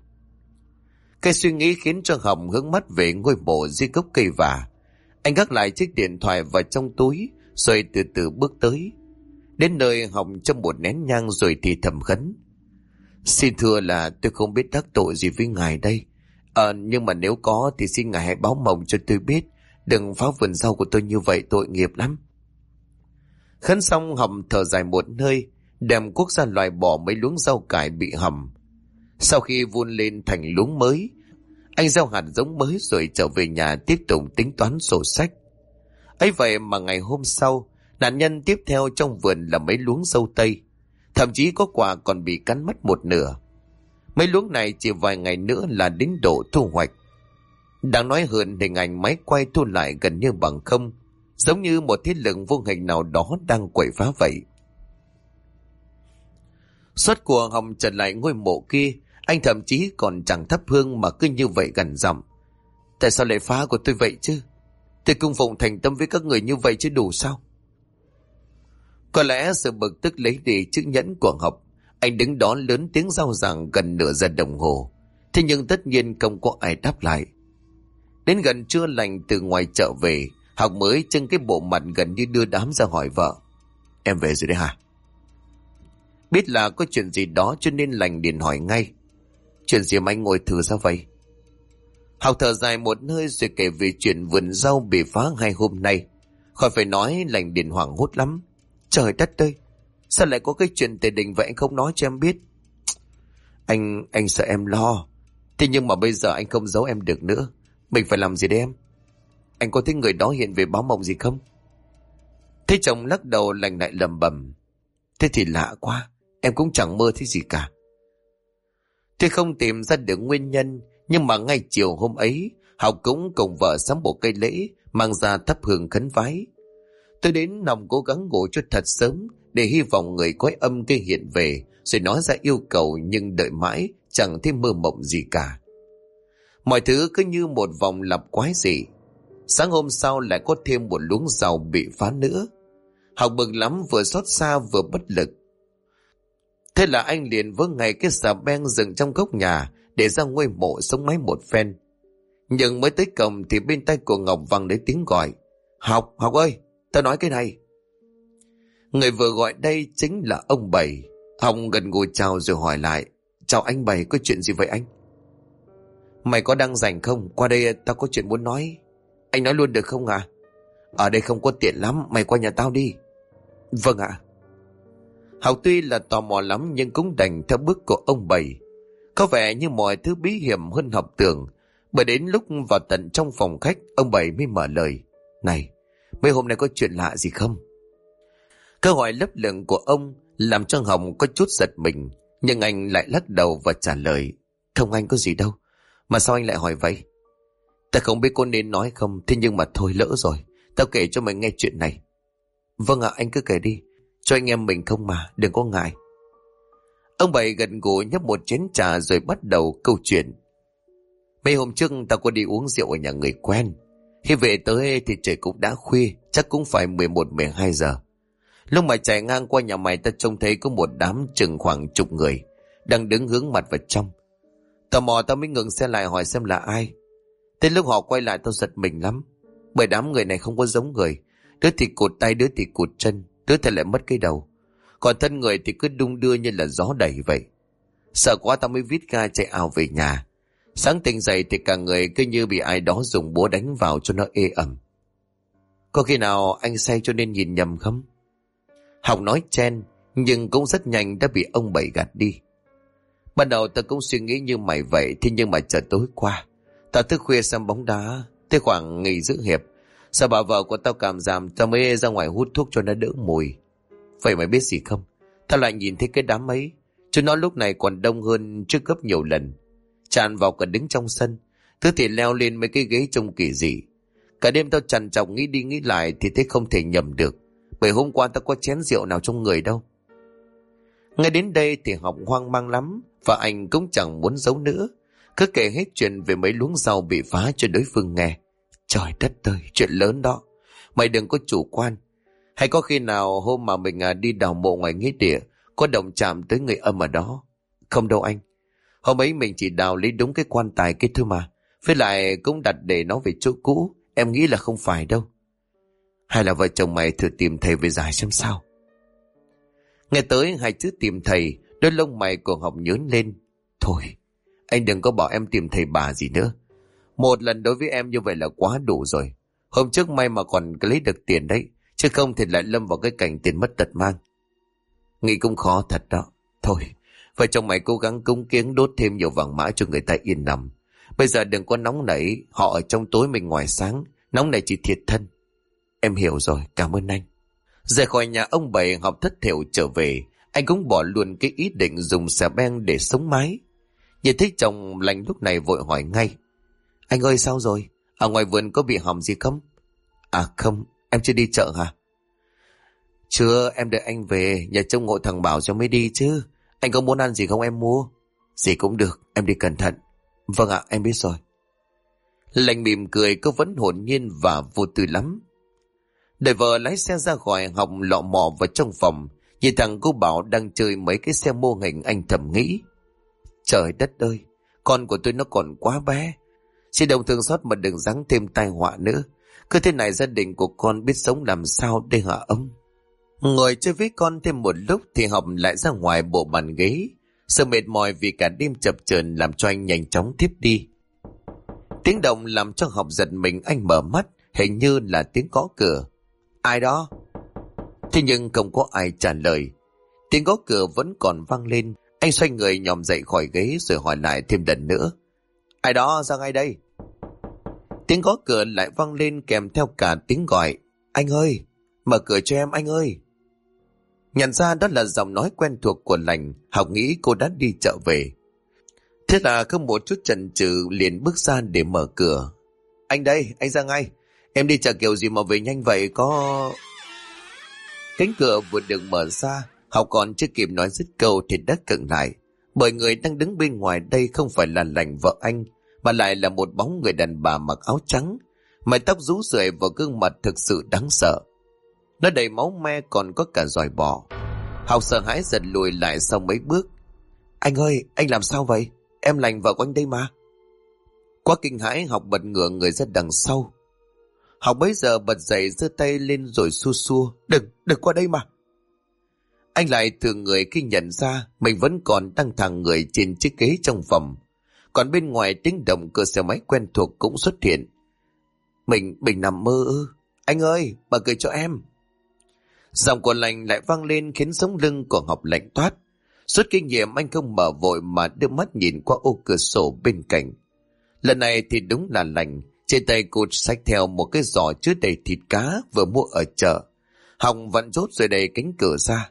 Cái suy nghĩ khiến cho Hồng hướng mắt về ngôi mộ dưới gốc cây vả. Anh gác lại chiếc điện thoại vào trong túi, rồi từ từ bước tới. Đến nơi Hồng châm một nén nhang rồi thì thầm khấn. Xin thưa là tôi không biết đắc tội gì với ngài đây. Nhưng mà nếu có thì xin ngài hãy báo mộng cho tôi biết. Đừng phá vườn rau của tôi như vậy, tội nghiệp lắm. Khấn xong Hồng thở dài một hơi, đem cuốc ra loại bỏ mấy luống rau cải bị hầm. Sau khi vun lên thành luống mới, anh gieo hạt giống mới rồi trở về nhà tiếp tục tính toán sổ sách. Ấy vậy mà ngày hôm sau, nạn nhân tiếp theo trong vườn là mấy luống dâu tây. Thậm chí có quả còn bị cắn mất một nửa. Mấy luống này chỉ vài ngày nữa là đến độ thu hoạch. Đáng nói hơn, hình ảnh máy quay thu lại gần như bằng không, giống như một thế lực vô hình nào đó đang quậy phá vậy. Suốt cuộc Hồng trở lại ngôi mộ kia, anh thậm chí còn chẳng thắp hương mà cứ như vậy gằn giọng. Tại sao lại phá của tôi vậy chứ? Tôi cung phụng thành tâm với các người như vậy chứ đủ sao? Có lẽ sự bực tức lấy đi chiếc nhẫn của Học. Anh đứng đó lớn tiếng rao giảng gần nửa giờ đồng hồ. Thế nhưng tất nhiên không có ai đáp lại. Đến gần trưa lành từ ngoài chợ về, Học mới trưng cái bộ mặt gần như đưa đám ra hỏi vợ. Em về rồi đấy hả? Biết là có chuyện gì đó cho nên lành liền hỏi ngay. Chuyện gì mà anh ngồi thử ra vậy? Học thở dài một hơi rồi kể về chuyện vườn rau bị phá ngày hôm nay. Khỏi phải nói, lành liền hoảng hốt lắm. Trời đất ơi, sao lại có cái chuyện tề đình vậy anh không nói cho em biết? Anh sợ em lo. Thế nhưng mà bây giờ anh không giấu em được nữa. Mình phải làm gì đấy em? Anh có thấy người đó hiện về báo mộng gì không? Thế chồng lắc đầu, lành lại lầm bầm. Thế thì lạ quá, em cũng chẳng mơ thấy gì cả. Thế không tìm ra được nguyên nhân, nhưng mà ngay chiều hôm ấy, Học cũng cùng vợ sắm bộ cây lễ, mang ra thắp hương khấn vái. Tôi đến lòng cố gắng ngủ cho thật sớm, để hy vọng người cõi âm kia hiện về, rồi nói ra yêu cầu, nhưng đợi mãi, chẳng thấy mơ mộng gì cả. Mọi thứ cứ như một vòng lặp quái dị. Sáng hôm sau lại có thêm một luống rau bị phá nữa. Học bực lắm, vừa xót xa vừa bất lực. Thế là anh liền vớ ngay cái xà beng dựng trong góc nhà để ra ngôi mộ sống máy một phen. Nhưng mới tới cổng thì bên tay của Ngọc vang đến tiếng gọi. Học ơi, tao nói cái này. Người vừa gọi đây chính là ông Bảy. Học gần ngồi chào rồi hỏi lại. Chào anh Bảy, có chuyện gì vậy anh? Mày có đang rảnh không? Qua đây tao có chuyện muốn nói. Anh nói luôn được không à? Ở đây không có tiện lắm, mày qua nhà tao đi. Vâng ạ. Học tuy là tò mò lắm nhưng cũng đành theo bước của ông Bảy. Có vẻ như mọi thứ bí hiểm hơn Học tưởng. Bởi đến lúc vào tận trong phòng khách, ông Bảy mới mở lời. Này, mấy hôm nay có chuyện lạ gì không? Câu hỏi lấp lửng của ông làm cho Hồng có chút giật mình. Nhưng anh lại lắc đầu và trả lời. Không, anh có gì đâu. Mà sao anh lại hỏi vậy? Ta không biết có nên nói không, thế nhưng mà thôi lỡ rồi. Tao kể cho mày nghe chuyện này. Vâng ạ, anh cứ kể đi. Cho anh em mình không mà, đừng có ngại. Ông Bảy gật gù nhấp một chén trà rồi bắt đầu câu chuyện. Mấy hôm trước tao có đi uống rượu ở nhà người quen. Khi về tới thì trời cũng đã khuya, chắc cũng phải 11-12 giờ. Lúc mà chạy ngang qua nhà mày ta trông thấy có một đám chừng khoảng chục người đang đứng hướng mặt vào trong. Tò mò tao mới ngừng xe lại hỏi xem là ai. Tới lúc họ quay lại tao giật mình lắm, bởi đám người này không có giống người. Đứa thì cụt tay, đứa thì cụt chân, đứa thì lại mất cái đầu. Còn thân người thì cứ đung đưa như là gió đẩy vậy. Sợ quá tao mới vít ga chạy ào về nhà. Sáng tỉnh dậy thì cả người cứ như bị ai đó dùng búa đánh vào cho nó ê ẩm. Có khi nào anh say cho nên nhìn nhầm không? Hồng nói chen, nhưng cũng rất nhanh đã bị ông Bảy gạt đi. Ban đầu tao cũng suy nghĩ như mày vậy, thế nhưng mà chợt tối qua tao thức khuya xem bóng đá, tới khoảng nghỉ giữa hiệp, sao bà vợ của tao cảm giảm, tao mới ra ngoài hút thuốc cho nó đỡ mùi. Vậy mày biết gì không? Tao lại nhìn thấy cái đám ấy, chúng nó lúc này còn đông hơn trước gấp nhiều lần, tràn vào cả đứng trong sân. Thứ thì leo lên mấy cái ghế trông kỳ dị. Cả đêm tao trằn trọc nghĩ đi nghĩ lại thì thấy không thể nhầm được, bởi hôm qua tao có chén rượu nào trong người đâu. Ngay đến đây thì Học hoang mang lắm, và anh cũng chẳng muốn giấu nữa, cứ kể hết chuyện về mấy luống rau bị phá cho đối phương nghe. Trời đất ơi, chuyện lớn đó, mày đừng có chủ quan. Hay có khi nào hôm mà mình đi đào mộ ngoài nghĩa địa có động chạm tới người âm ở đó? Không đâu anh, hôm ấy mình chỉ đào lấy đúng cái quan tài kia thôi mà, với lại cũng đặt để nó về chỗ cũ. Em nghĩ là không phải đâu. Hay là vợ chồng mày thử tìm thầy về giải xem sao? Nghe tới hai chữ tìm thầy, đôi lông mày của Học nhớn lên. Thôi, anh đừng có bảo em tìm thầy bà gì nữa. Một lần đối với em như vậy là quá đủ rồi. Hôm trước may mà còn lấy được tiền đấy, chứ không thì lại lâm vào cái cảnh tiền mất tật mang. Nghĩ cũng khó thật đó. Thôi, vợ chồng mày cố gắng cúng kiếng đốt thêm nhiều vàng mã cho người ta yên nằm. Bây giờ đừng có nóng nảy, họ ở trong tối mình ngoài sáng, nóng này chỉ thiệt thân. Em hiểu rồi, cảm ơn anh. Rời khỏi nhà ông Bảy, Học thất thểu trở về. Anh cũng bỏ luôn cái ý định dùng xà beng để sống mái. Nhìn thấy chồng lành lúc này vội hỏi ngay. Anh ơi, sao rồi? Ở ngoài vườn có bị hỏng gì không? À không, em chưa đi chợ hả? Chưa, em đợi anh về, nhà trông hộ thằng Bảo cho mới đi chứ. Anh có muốn ăn gì không em mua? Gì cũng được, em đi cẩn thận. Vâng ạ, em biết rồi. Lành mỉm cười, cô vẫn hồn nhiên và vô tư lắm. Đợi vợ lái xe ra khỏi, Học lọ mò vào trong phòng, nhìn thằng cô Bảo đang chơi mấy cái xe mô hình. Anh thầm nghĩ, trời đất ơi, con của tôi nó còn quá bé, xin đồng thương xót mà đừng giáng thêm tai họa nữa. Cứ thế này gia đình của con biết sống làm sao đây hả ông? Ngồi chơi với con thêm một lúc thì Học lại ra ngoài bộ bàn ghế. Sự mệt mỏi vì cả đêm chập chờn làm cho anh nhanh chóng thiếp đi. Tiếng động làm cho Học giật mình, anh mở mắt, hình như là tiếng gõ cửa. Ai đó? Thế nhưng không có ai trả lời. Tiếng gõ cửa vẫn còn vang lên. Anh xoay người nhòm dậy khỏi ghế rồi hỏi lại thêm lần nữa. Ai đó, ra ngay đây. Tiếng gõ cửa lại vang lên kèm theo cả tiếng gọi. Anh ơi, mở cửa cho em anh ơi. Nhận ra đó là giọng nói quen thuộc của Lành, Học nghĩ cô đã đi chợ về. Thế là không một chút chần chừ liền bước ra để mở cửa. Anh đây, anh ra ngay. Em đi chợ kiểu gì mà về nhanh vậy có... Cánh cửa vừa được mở ra, Học còn chưa kịp nói dứt câu thì đã khựng lại. Bởi người đang đứng bên ngoài đây không phải là Lành vợ anh, mà lại là một bóng người đàn bà mặc áo trắng, mái tóc rũ rượi và gương mặt thực sự đáng sợ. Nó đầy máu me còn có cả giòi bò. Học sợ hãi giật lùi lại sau mấy bước. Anh ơi, anh làm sao vậy? Em Lành vợ của anh đây mà. Quá kinh hãi, Học bật ngửa người ra đằng sau. Học bấy giờ bật dậy giơ tay lên rồi xua xua. Đừng qua đây mà. Anh lại thường người khi nhận ra mình vẫn còn đang thẳng người trên chiếc ghế trong phòng. Còn bên ngoài tiếng động cửa xe máy quen thuộc cũng xuất hiện. Mình nằm mơ ư? Anh ơi, mở cửa cho em. Giọng của Lành lại vang lên khiến sống lưng của Học lạnh toát. Suốt kinh nghiệm anh không mở vội mà đưa mắt nhìn qua ô cửa sổ bên cạnh. Lần này thì đúng là Lành. Trên tay cô xách theo một cái giỏ chứa đầy thịt cá vừa mua ở chợ. Học vặn rốt rồi đẩy cánh cửa ra.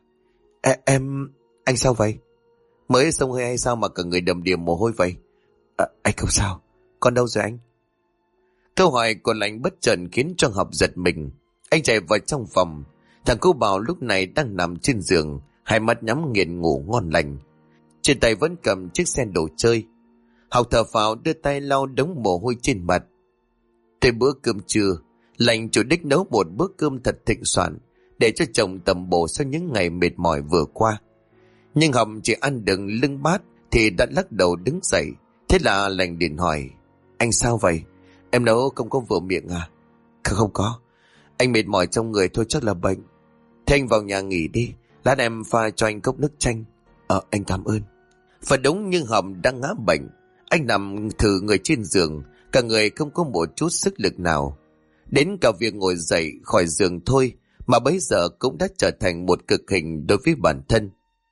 Anh sao vậy? Mới xông hơi hay sao mà cả người đầm đìa mồ hôi vậy? Anh không sao. Con đâu rồi anh? Câu hỏi của Lành bất chợt khiến cho Học giật mình. Anh chạy vào trong phòng. Thằng cô Bảo lúc này đang nằm trên giường, hai mắt nhắm nghiền ngủ ngon lành. Trên tay vẫn cầm chiếc sen đồ chơi. Học thở phào đưa tay lau đống mồ hôi trên mặt. Tới bữa cơm trưa, Lành chủ đích nấu một bữa cơm thật thịnh soạn để cho chồng tầm bổ sau những ngày mệt mỏi vừa qua. Nhưng Học chỉ ăn được lưng bát thì đã lắc đầu đứng dậy. Thế là Lành điện hỏi: Anh sao vậy? Em nấu không có vừa miệng à? Không có. Anh mệt mỏi trong người thôi, chắc là bệnh. Thế anh vào nhà nghỉ đi, lát em pha cho anh cốc nước chanh. Anh cảm ơn. Và đúng như Học đang ngã bệnh, anh nằm thử người trên giường, cả người không có một chút sức lực nào. Đến cả việc ngồi dậy khỏi giường thôi mà bấy giờ cũng đã trở thành một cực hình đối với bản thân.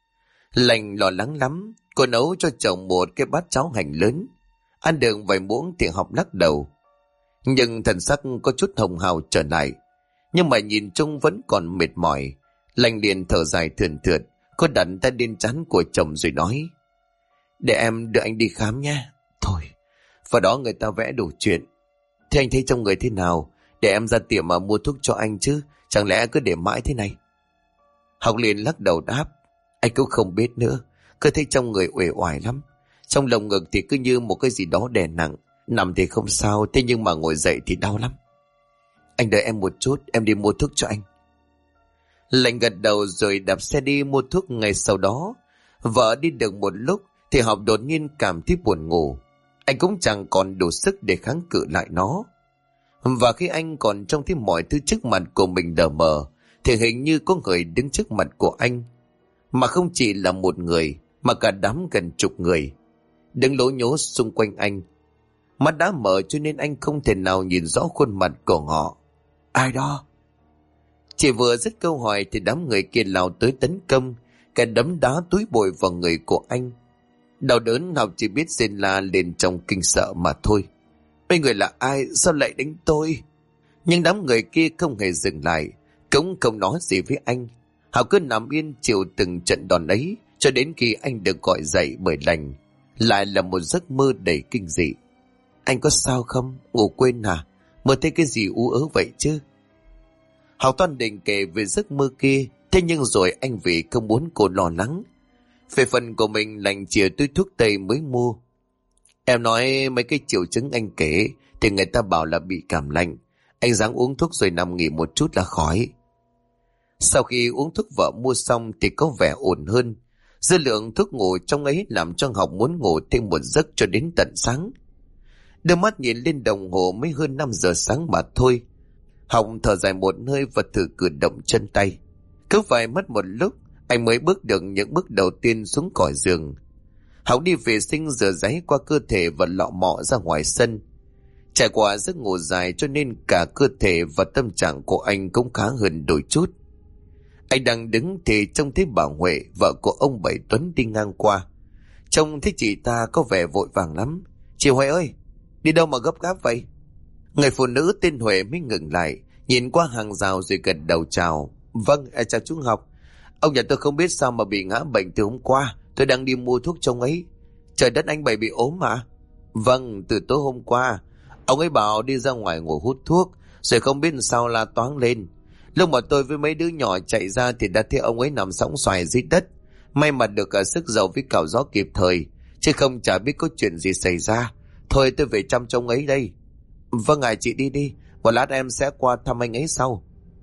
Lành lo lắng lắm, cô nấu cho chồng một cái bát cháo hành lớn. Ăn được vài muỗng thì Học lắc đầu. Nhưng thần sắc có chút hồng hào trở lại. Nhưng mà nhìn chung vẫn còn mệt mỏi. Lành liền thở dài thườn thượt, cô đặt tay lên trán của chồng rồi nói: Để em đưa anh đi khám nha. Thôi, vào đó người ta vẽ đủ chuyện. Thế anh thấy trong người thế nào? Để em ra tiệm mà mua thuốc cho anh chứ, chẳng lẽ cứ để mãi thế này? Học liền lắc đầu đáp: Anh cũng không biết nữa, cứ thấy trong người uể oải lắm. Trong lồng ngực thì cứ như một cái gì đó đè nặng. Nằm thì không sao, thế nhưng mà ngồi dậy thì đau lắm. Anh đợi em một chút, em đi mua thuốc cho anh. Lành gật đầu rồi đạp xe đi mua thuốc. Ngay sau đó, vợ đi được một lúc thì Học đột nhiên cảm thấy buồn ngủ. Anh cũng chẳng còn đủ sức để kháng cự lại nó. Và khi anh còn trông thấy mọi thứ trước mặt của mình đờ mờ, thì hình như có người đứng trước mặt của anh. Mà không chỉ là một người, mà cả đám gần chục người đứng lố nhố xung quanh anh. Mắt đã mở cho nên anh không thể nào nhìn rõ khuôn mặt của họ. Ai đó? Chỉ vừa dứt câu hỏi thì đám người kia lao tới tấn công, cái đấm đá túi bụi vào người của anh. Đau đớn, Học chỉ biết rên la lên trong kinh sợ mà thôi. Mấy người là ai? Sao lại đánh tôi? Nhưng đám người kia không hề dừng lại, cũng không nói gì với anh. Học cứ nằm yên chịu từng trận đòn ấy cho đến khi anh được gọi dậy bởi Lành. Lại là một giấc mơ đầy kinh dị. Anh có sao không? Ngủ quên hả? Mơ thấy cái gì u ớ vậy chứ? Học toan định kể về giấc mơ kia, thế nhưng rồi anh vì không muốn cô lo lắng. Về phần của mình, Lành chìa túi thuốc tây mới mua. Em nói mấy cái triệu chứng anh kể thì người ta bảo là bị cảm lạnh. Anh ráng uống thuốc rồi nằm nghỉ một chút là khỏi. Sau khi uống thuốc vợ mua xong thì có vẻ ổn hơn. Dư lượng thuốc ngủ trong ấy làm cho Học muốn ngủ thêm một giấc cho đến tận sáng. Đưa mắt nhìn lên đồng hồ mới hơn 5 giờ sáng mà thôi. Học thở dài một hơi và thử cử động chân tay. Cứ phải mất một lúc anh mới bước được những bước đầu tiên xuống khỏi giường. Học đi vệ sinh rửa ráy qua cơ thể và lọ mọ ra ngoài sân. Trải qua giấc ngủ dài cho nên cả cơ thể và tâm trạng của anh cũng khá hơn đôi chút. Anh đang đứng thì trông thấy bà Huệ, vợ của ông Bảy Tuấn đi ngang qua. Trông thấy chị ta có vẻ vội vàng lắm. Chị Huệ ơi, đi đâu mà gấp gáp vậy? Người phụ nữ tên Huệ mới ngừng lại, nhìn qua hàng rào rồi gật đầu chào. Vâng, chào chú Học. Ông nhà tôi không biết sao mà bị ngã bệnh từ hôm qua. Tôi đang đi mua thuốc trông ấy. Trời đất, anh Bảy bị ốm mà. Vâng, từ tối hôm qua. Ông ấy bảo đi ra ngoài ngồi hút thuốc, rồi không biết sao la toáng lên. Lúc mà tôi với mấy đứa nhỏ chạy ra thì đã thấy ông ấy nằm sõng xoài dưới đất. May mà được sức dầu với cào gió kịp thời, chứ không chả biết có chuyện gì xảy ra. Thôi tôi về chăm trông ấy đây. Vâng ạ, chị đi đi, một lát em sẽ qua thăm anh ấy sau.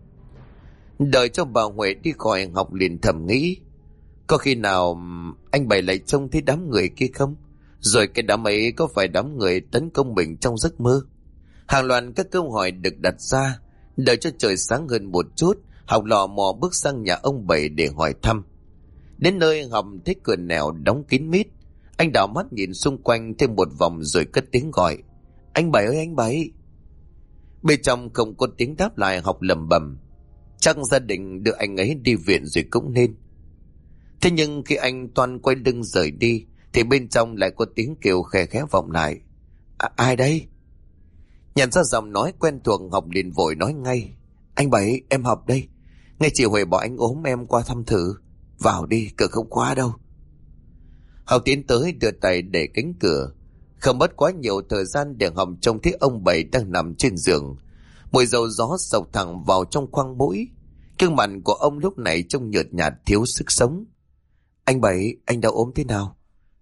Đợi cho bà Huệ đi khỏi, Học liền thầm nghĩ, có khi nào anh Bảy lại trông thấy đám người kia không? Rồi cái đám ấy có phải đám người tấn công mình trong giấc mơ? Hàng loạt các câu hỏi được đặt ra. Đợi cho trời sáng hơn một chút, Học lò mò bước sang nhà ông Bảy để hỏi thăm. Đến nơi, Học thấy cửa nẻo đóng kín mít. Anh đảo mắt nhìn xung quanh thêm một vòng rồi cất tiếng gọi. Anh Bảy ơi, anh Bảy. Bên trong không có tiếng đáp lại. Học lẩm bẩm, chắc gia đình đưa anh ấy đi viện rồi cũng nên. Thế nhưng khi anh toan quay lưng rời đi thì bên trong lại có tiếng kêu khe khẽ vọng lại. Ai đây? Nhận ra giọng nói quen thuộc, Học liền vội nói ngay. Anh Bảy, em Học đây. Nghe chị Huệ bảo anh ốm, em qua thăm thử. Vào đi, cửa không khóa đâu. Học tiến tới đưa tay để cánh cửa. Không mất quá nhiều thời gian để Học trông thấy ông Bảy đang nằm trên giường. Mùi dầu gió sộc thẳng vào trong khoang mũi. Gương mặt của ông lúc này trông nhợt nhạt, thiếu sức sống. Anh Bảy, anh đã ốm thế nào?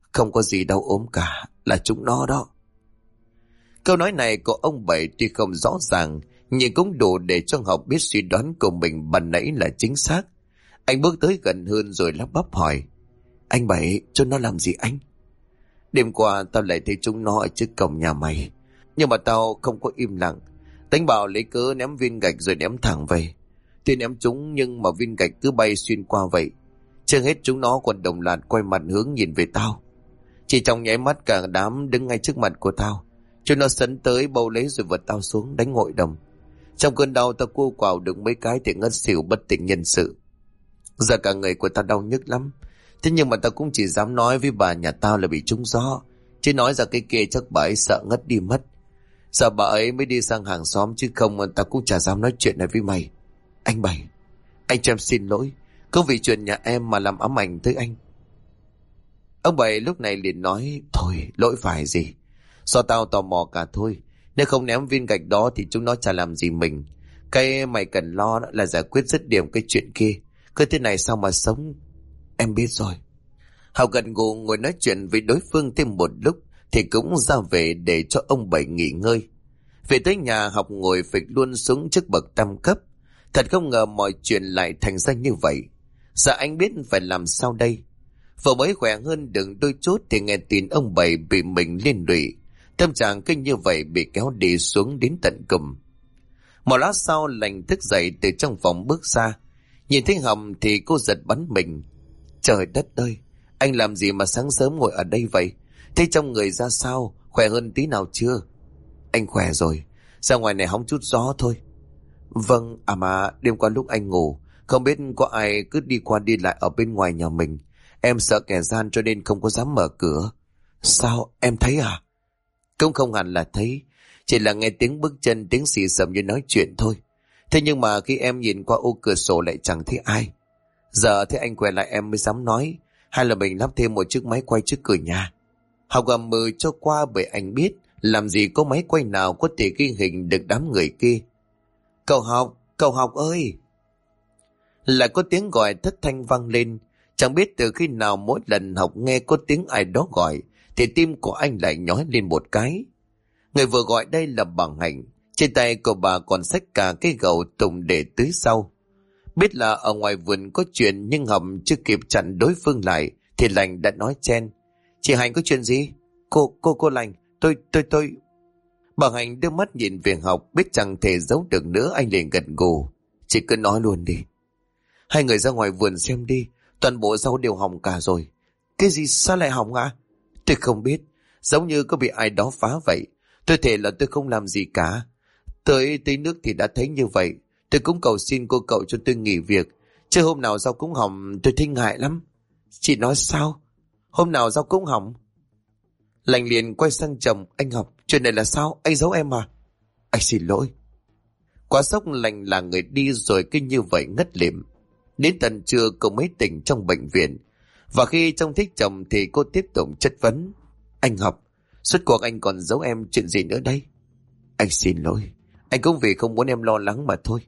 Không có gì đau ốm cả, là chúng nó đó. Câu nói này của ông Bảy tuy không rõ ràng, nhưng cũng đủ để cho Học biết suy đoán của mình ban nãy là chính xác. Anh bước tới gần hơn rồi lắp bắp hỏi: Anh Bảy, chúng nó làm gì anh? Đêm qua tao lại thấy chúng nó ở trước cổng nhà mày, nhưng mà tao không có im lặng. Tánh bảo lấy cớ ném viên gạch rồi ném thẳng về. Tuy ném chúng nhưng mà viên gạch cứ bay xuyên qua vậy. Chưa hết chúng nó còn đồng loạt quay mặt hướng nhìn về tao. Chỉ trong nháy mắt cả đám đứng ngay trước mặt của tao. Chúng nó sấn tới bâu lấy rồi vật tao xuống đánh hội đồng. Trong cơn đau tao cô quào được mấy cái thì ngất xỉu bất tỉnh nhân sự. Giờ cả người của tao đau nhức lắm. Thế nhưng mà tao cũng chỉ dám nói với bà nhà tao là bị trúng gió, chứ nói ra cái kia chắc bà ấy sợ ngất đi mất. Sợ bà ấy mới đi sang hàng xóm, chứ không tao cũng chả dám nói chuyện này với mày. Anh Bảy, anh cho em xin lỗi, không vì chuyện nhà em mà làm ám ảnh tới anh. Ông Bảy lúc này liền nói: Thôi lỗi phải gì, do tao tò mò cả thôi. Nếu không ném viên gạch đó thì chúng nó chả làm gì mình. Cái mày cần lo là giải quyết dứt điểm cái chuyện kia. Cứ thế này sao mà sống. Em biết rồi. Hào gần gù ngồi nói chuyện với đối phương thêm một lúc thì cũng ra về để cho ông Bảy nghỉ ngơi. Về tới nhà, Học ngồi phịch luôn xuống trước bậc tam cấp. Thật không ngờ mọi chuyện lại thành ra như vậy. Giờ anh biết phải làm sao đây. Vừa mới khỏe hơn được đôi chút thì nghe tin ông Bảy bị mình liên lụy. Tâm trạng kinh như vậy bị kéo đi xuống đến tận cùng. Một lát sau, Lành thức dậy từ trong phòng bước ra. Nhìn thấy Hồng thì cô giật bắn mình. Trời đất ơi, anh làm gì mà sáng sớm ngồi ở đây vậy? Thế trong người ra sao? Khỏe hơn tí nào chưa? Anh khỏe rồi, ra ngoài này hóng chút gió thôi. Vâng, mà đêm qua lúc anh ngủ, không biết có ai cứ đi qua đi lại ở bên ngoài nhà mình. Em sợ kẻ gian cho nên không có dám mở cửa. Sao, em thấy à? Cũng không hẳn là thấy, chỉ là nghe tiếng bước chân, tiếng xì xầm như nói chuyện thôi. Thế nhưng mà khi em nhìn qua ô cửa sổ lại chẳng thấy ai. Giờ thế anh quay lại em mới dám nói, hay là mình lắp thêm một chiếc máy quay trước cửa nhà. Học gầm mừ cho qua bởi anh biết làm gì có máy quay nào có thể ghi hình được đám người kia. Cậu Học ơi! Lại có tiếng gọi thất thanh vang lên. Chẳng biết từ khi nào mỗi lần Học nghe có tiếng ai đó gọi thì tim của anh lại nhói lên một cái. Người vừa gọi đây là bà Hạnh. Trên tay của bà còn xách cả cái gầu tùng để tưới sau. Biết là ở ngoài vườn có chuyện nhưng Hồng chưa kịp chặn đối phương lại thì Lành đã nói chen: Chị Hạnh có chuyện gì? Cô Lành, tôi. Bà Hạnh đưa mắt nhìn về Học, biết chẳng thể giấu được nữa, anh liền gật gù: Chị cứ nói luôn đi. Hai người ra ngoài vườn xem đi, toàn bộ rau đều hỏng cả rồi. Cái gì, sao lại hỏng à? Tôi không biết, giống như có bị ai đó phá vậy. Tôi thề là tôi không làm gì cả. Tới nước thì đã thấy như vậy. Tôi cũng cầu xin cô cậu cho tôi nghỉ việc, chứ hôm nào rau cũng hỏng tôi thấy ngại lắm. Chị nói sao? Hôm nào rau cũng hỏng? Lành liền quay sang chồng: Anh Học, chuyện này là sao? Anh giấu em à? Anh xin lỗi. Quá sốc, Lành là người đi rồi cứ như vậy ngất lịm. Đến tận trưa cô mới tỉnh trong bệnh viện. Và khi trông thấy chồng thì cô tiếp tục chất vấn: Anh Học, suốt cuộc anh còn giấu em chuyện gì nữa đây? Anh xin lỗi, anh cũng vì không muốn em lo lắng mà thôi.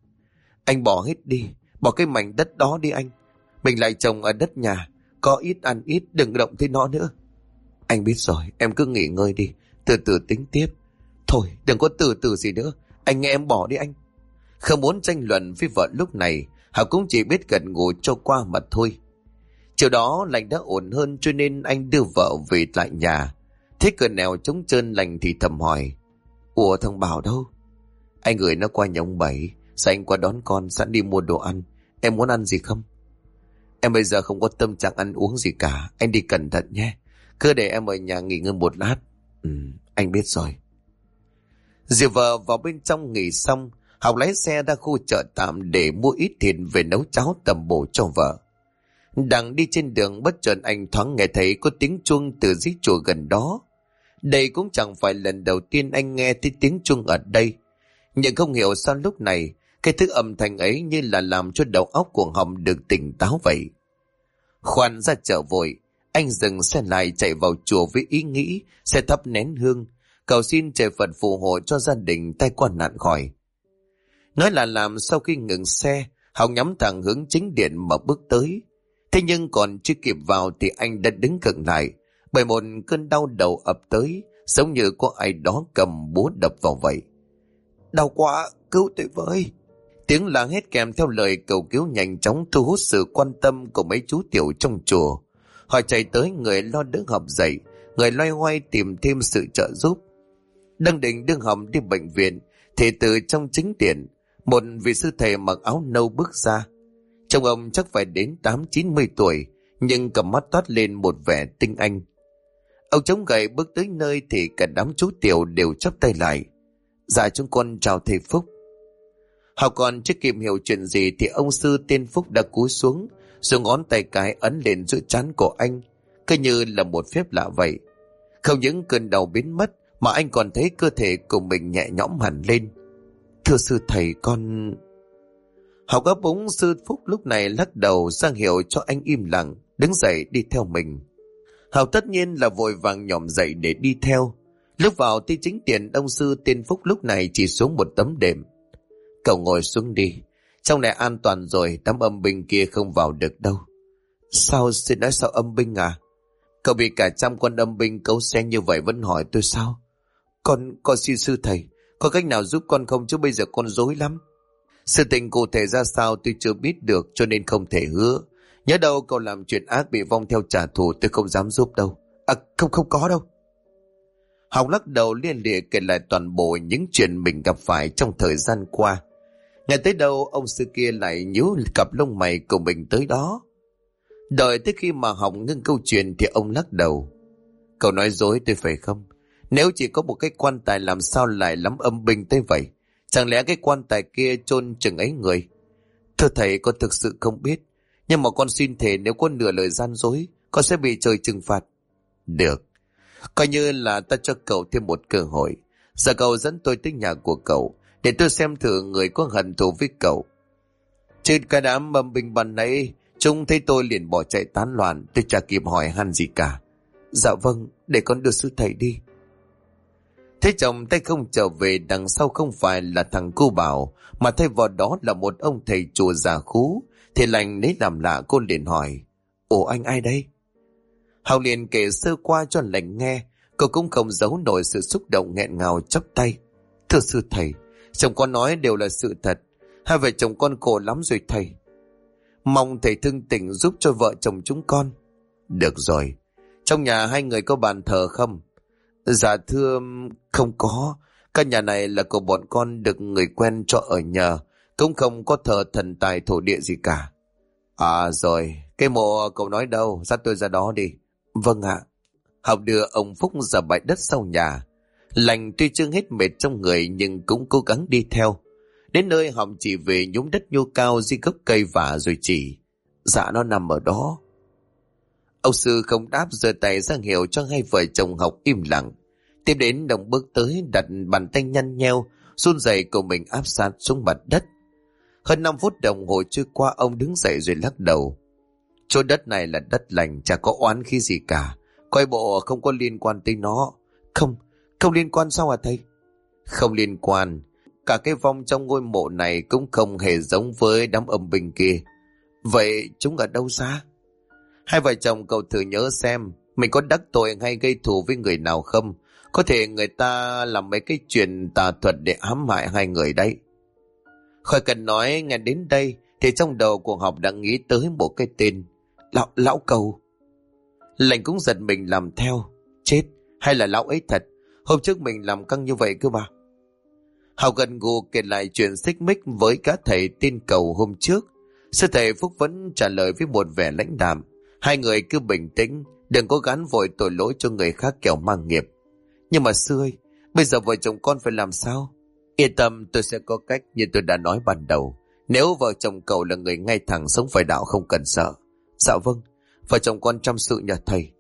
Anh bỏ hết đi, bỏ cái mảnh đất đó đi anh. Mình lại trồng ở đất nhà, có ít ăn ít, đừng động tới nó nữa. Anh biết rồi, em cứ nghỉ ngơi đi, từ từ tính tiếp. Thôi, đừng có từ từ gì nữa, anh nghe em bỏ đi anh. Không muốn tranh luận với vợ lúc này, Hảo cũng chỉ biết gật gù cho qua mà thôi. Chiều đó Lành đã ổn hơn cho nên anh đưa vợ về lại nhà. Thế cửa nẻo trống trơn, Lành thì thầm hỏi: Ủa thằng Bảo đâu? Anh gửi nó qua nhà ông Bảy, sao anh qua đón con sẵn đi mua đồ ăn. Em muốn ăn gì không? Em bây giờ không có tâm trạng ăn uống gì cả, anh đi cẩn thận nhé. Cứ để em ở nhà nghỉ ngơi một lát. Anh biết rồi. Dìu vợ vào bên trong nghỉ xong, Học lái xe ra khu chợ tạm để mua ít thịt về nấu cháo tầm bổ cho vợ. Đang đi trên đường bất chợt anh thoáng nghe thấy có tiếng chuông từ dưới chùa gần đó. Đây cũng chẳng phải lần đầu tiên anh nghe thấy tiếng chuông ở đây. Nhưng không hiểu sao lúc này cái thứ âm thanh ấy như là làm cho đầu óc của Hồng được tỉnh táo vậy. Khoan ra chợ vội, anh dừng xe lại chạy vào chùa với ý nghĩ sẽ thắp nén hương, cầu xin trời Phật phù hộ cho gia đình tai qua nạn khỏi. Nói là làm, sau khi ngừng xe, Hồng nhắm thẳng hướng chính điện mà bước tới. Thế nhưng còn chưa kịp vào thì anh đã đứng khựng lại, bởi một cơn đau đầu ập tới, giống như có ai đó cầm búa đập vào vậy. Đau quá, cứu tôi với! Tiếng la hét kèm theo lời cầu cứu nhanh chóng thu hút sự quan tâm của mấy chú tiểu trong chùa. Họ chạy tới, người lo đỡ Học dậy, người loay hoay tìm thêm sự trợ giúp. Đang định đưa Học đi bệnh viện thì từ trong chính điện, một vị sư thầy mặc áo nâu bước ra. Trông ông chắc phải đến 8-90 tuổi, nhưng cầm mắt toát lên một vẻ tinh anh. Ông chống gậy bước tới nơi thì cả đám chú tiểu đều chắp tay lại. Dạ chúng con chào thầy Phúc. Họ còn chưa kịp hiểu chuyện gì thì ông sư tên Phúc đã cúi xuống, rồi ngón tay cái ấn lên giữa trán của anh, cứ như là một phép lạ vậy. Không những cơn đau biến mất mà anh còn thấy cơ thể của mình nhẹ nhõm hẳn lên. Thưa sư thầy, con... Học ấp úng. Sư Phúc lúc này lắc đầu ra hiệu cho anh im lặng, đứng dậy đi theo mình. Học tất nhiên là vội vàng nhổm dậy để đi theo. Lúc vào tới chính điện, ông sư tên Phúc lúc này chỉ xuống một tấm đệm. Cậu ngồi xuống đi, trong này an toàn rồi, đám âm binh kia không vào được đâu. Sao, xin nói sao âm binh à? Cậu bị cả trăm con âm binh cấu xé như vậy vẫn hỏi tôi sao? Con xin sư thầy, có cách nào giúp con không, chứ bây giờ con rối lắm. Sự tình cụ thể ra sao tôi chưa biết được, cho nên không thể hứa. Nhớ đâu cậu làm chuyện ác bị vong theo trả thù, tôi không dám giúp đâu. À không có đâu. Học lắc đầu liên lịa kể lại toàn bộ những chuyện mình gặp phải trong thời gian qua. Nghe tới đâu ông sư kia lại nhíu cặp lông mày của mình tới đó. Đợi tới khi mà Học ngưng câu chuyện thì ông lắc đầu. Cậu nói dối tôi phải không? Nếu chỉ có một cái quan tài làm sao lại lắm âm binh tới vậy? Chẳng lẽ cái quan tài kia chôn chừng ấy người? Thưa thầy, con thực sự không biết, nhưng mà con xin thề nếu có nửa lời gian dối, con sẽ bị trời trừng phạt. Được, coi như là ta cho cậu thêm một cơ hội. Giờ cậu dẫn tôi tới nhà của cậu, để tôi xem thử người có hận thù với cậu. Trên cái đám âm binh ban nãy, chúng thấy tôi liền bỏ chạy tán loạn, tôi chả kịp hỏi han gì cả. Dạ vâng, để con đưa sư thầy đi. Thế chồng tay không trở về, đằng sau không phải là thằng cô Bảo, mà thay vào đó là một ông thầy chùa già khú. Thì lành lấy làm lạ, cô liền hỏi, ủa anh ai đây? Hào liền kể sơ qua cho lành nghe. Cô cũng không giấu nổi sự xúc động nghẹn ngào chắp tay. Thưa sư thầy, chồng con nói đều là sự thật. Hai vợ chồng con khổ lắm rồi thầy. Mong thầy thương tình giúp cho vợ chồng chúng con. Được rồi, trong nhà hai người có bàn thờ không? Dạ thưa, không có. Căn nhà này là của bọn con được người quen cho ở nhờ, cũng không có thờ thần tài thổ địa gì cả. À rồi, cái mộ cậu nói đâu, dắt tôi ra đó đi. Vâng ạ. Học đưa ông Phúc ra bãi đất sau nhà. Lành tuy chưa hết mệt trong người nhưng cũng cố gắng đi theo. Đến nơi Họng chỉ về nhúng đất nhô cao dưới gốc cây vả rồi chỉ. Dạ nó nằm ở đó. Ông sư không đáp, giơ tay ra hiệu cho hai vợ chồng Học im lặng. Tiếp đến đồng bước tới, đặt bàn tay nhăn nheo run rẩy của mình áp sát xuống mặt đất. Hơn 5 phút đồng hồ trôi qua, ông đứng dậy rồi lắc đầu. Chỗ đất này là đất lành, chả có oán khí gì cả. Coi bộ không có liên quan tới nó. Không liên quan sao hả thầy? Không liên quan. Cả cái vong trong ngôi mộ này cũng không hề giống với đám âm binh kia. Vậy chúng ở đâu ra? Hai vợ chồng cậu thử nhớ xem, mình có đắc tội hay gây thù với người nào không? Có thể người ta làm mấy cái chuyện tà thuật để ám hại hai người đấy. Khỏi cần nói, nghe đến đây thì trong đầu của Học đã nghĩ tới một cái tên. Lão Cầu. Lành cũng giật mình làm theo. Chết, hay là lão ấy thật? Hôm trước mình làm căng như vậy cơ mà. Học gần gù kể lại chuyện xích mích với cả thầy tên Cầu hôm trước. Sư thầy Phúc vẫn trả lời với một vẻ lãnh đạm. Hai người cứ bình tĩnh, đừng có gán vội tội lỗi cho người khác kẻo mang nghiệp. Nhưng mà sư ơi, bây giờ vợ chồng con phải làm sao? Yên tâm, tôi sẽ có cách như tôi đã nói ban đầu. Nếu vợ chồng cậu là người ngay thẳng sống phải đạo, không cần sợ. Dạ vâng, vợ chồng con chăm sự nhờ thầy.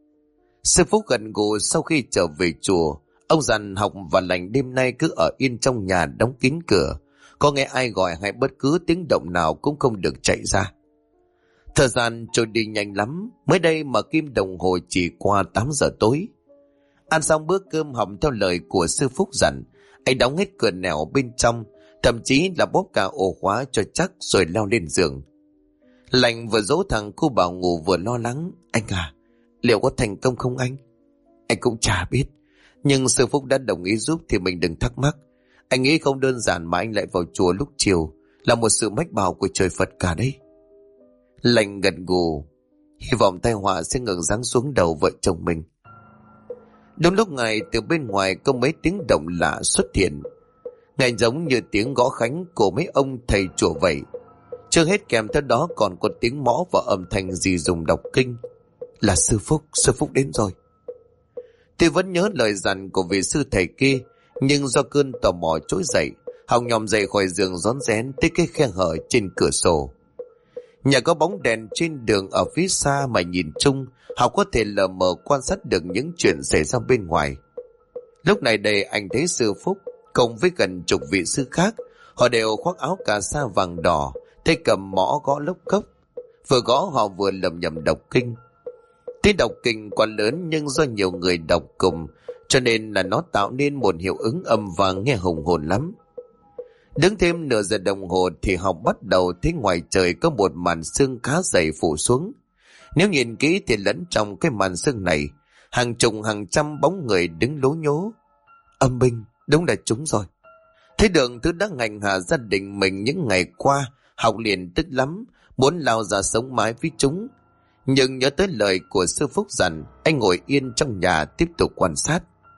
Sư Phúc gần gù sau khi trở về chùa. Ông dặn Học và Lành đêm nay cứ ở yên trong nhà đóng kín cửa. Có nghe ai gọi hay bất cứ tiếng động nào cũng không được chạy ra. Thời gian trôi đi nhanh lắm. Mới đây mà kim đồng hồ chỉ qua 8 giờ tối. Ăn xong bữa cơm, Học theo lời của sư Phúc dặn, anh đóng hết cửa nẻo bên trong, thậm chí là bóp cả ổ khóa cho chắc rồi leo lên giường. Lành vừa dỗ thằng cô Bảo ngủ vừa lo lắng. Anh à, liệu có thành công không anh? Anh cũng chả biết, nhưng sư Phúc đã đồng ý giúp thì mình đừng thắc mắc. Anh nghĩ không đơn giản mà anh lại vào chùa lúc chiều là một sự mách bảo của trời Phật cả đấy. Lành gật gù, hy vọng tai họa sẽ ngừng giáng xuống đầu vợ chồng mình. Đúng lúc này, từ bên ngoài có mấy tiếng động lạ xuất hiện, nghe giống như tiếng gõ khánh của mấy ông thầy chùa vậy. Chưa hết, kèm theo đó còn có tiếng mõ và âm thanh gì dùng đọc kinh. Là sư Phúc đến rồi. Tôi vẫn nhớ lời dặn của vị sư thầy kia, nhưng do cơn tò mò trỗi dậy, Hồng nhòm dậy khỏi giường rón rén tới cái khe hở trên cửa sổ. Nhà có bóng đèn trên đường ở phía xa mà nhìn chung, Hồng có thể lờ mờ quan sát được những chuyện xảy ra bên ngoài. Lúc này đây anh thấy sư Phúc cùng với gần chục vị sư khác, họ đều khoác áo cà sa vàng đỏ, tay cầm mõ gõ lốc cốc. Vừa gõ họ vừa lầm nhầm đọc kinh. Tiếng đọc kinh quá lớn, nhưng do nhiều người đọc cùng cho nên là nó tạo nên một hiệu ứng âm vang nghe hùng hồn lắm. Đứng thêm nửa giờ đồng hồ thì học bắt đầu thấy ngoài trời có một màn sương khá dày phủ xuống. Nếu nhìn kỹ thì lẫn trong cái màn sương này, hàng chục hàng trăm bóng người đứng lố nhố. Âm binh, đúng là chúng rồi. Thấy được thứ đã ngành hạ gia đình mình những ngày qua, Học liền tức lắm, muốn lao ra sống mái với chúng. Nhưng nhớ tới lời của sư Phúc dặn, anh ngồi yên trong nhà tiếp tục quan sát.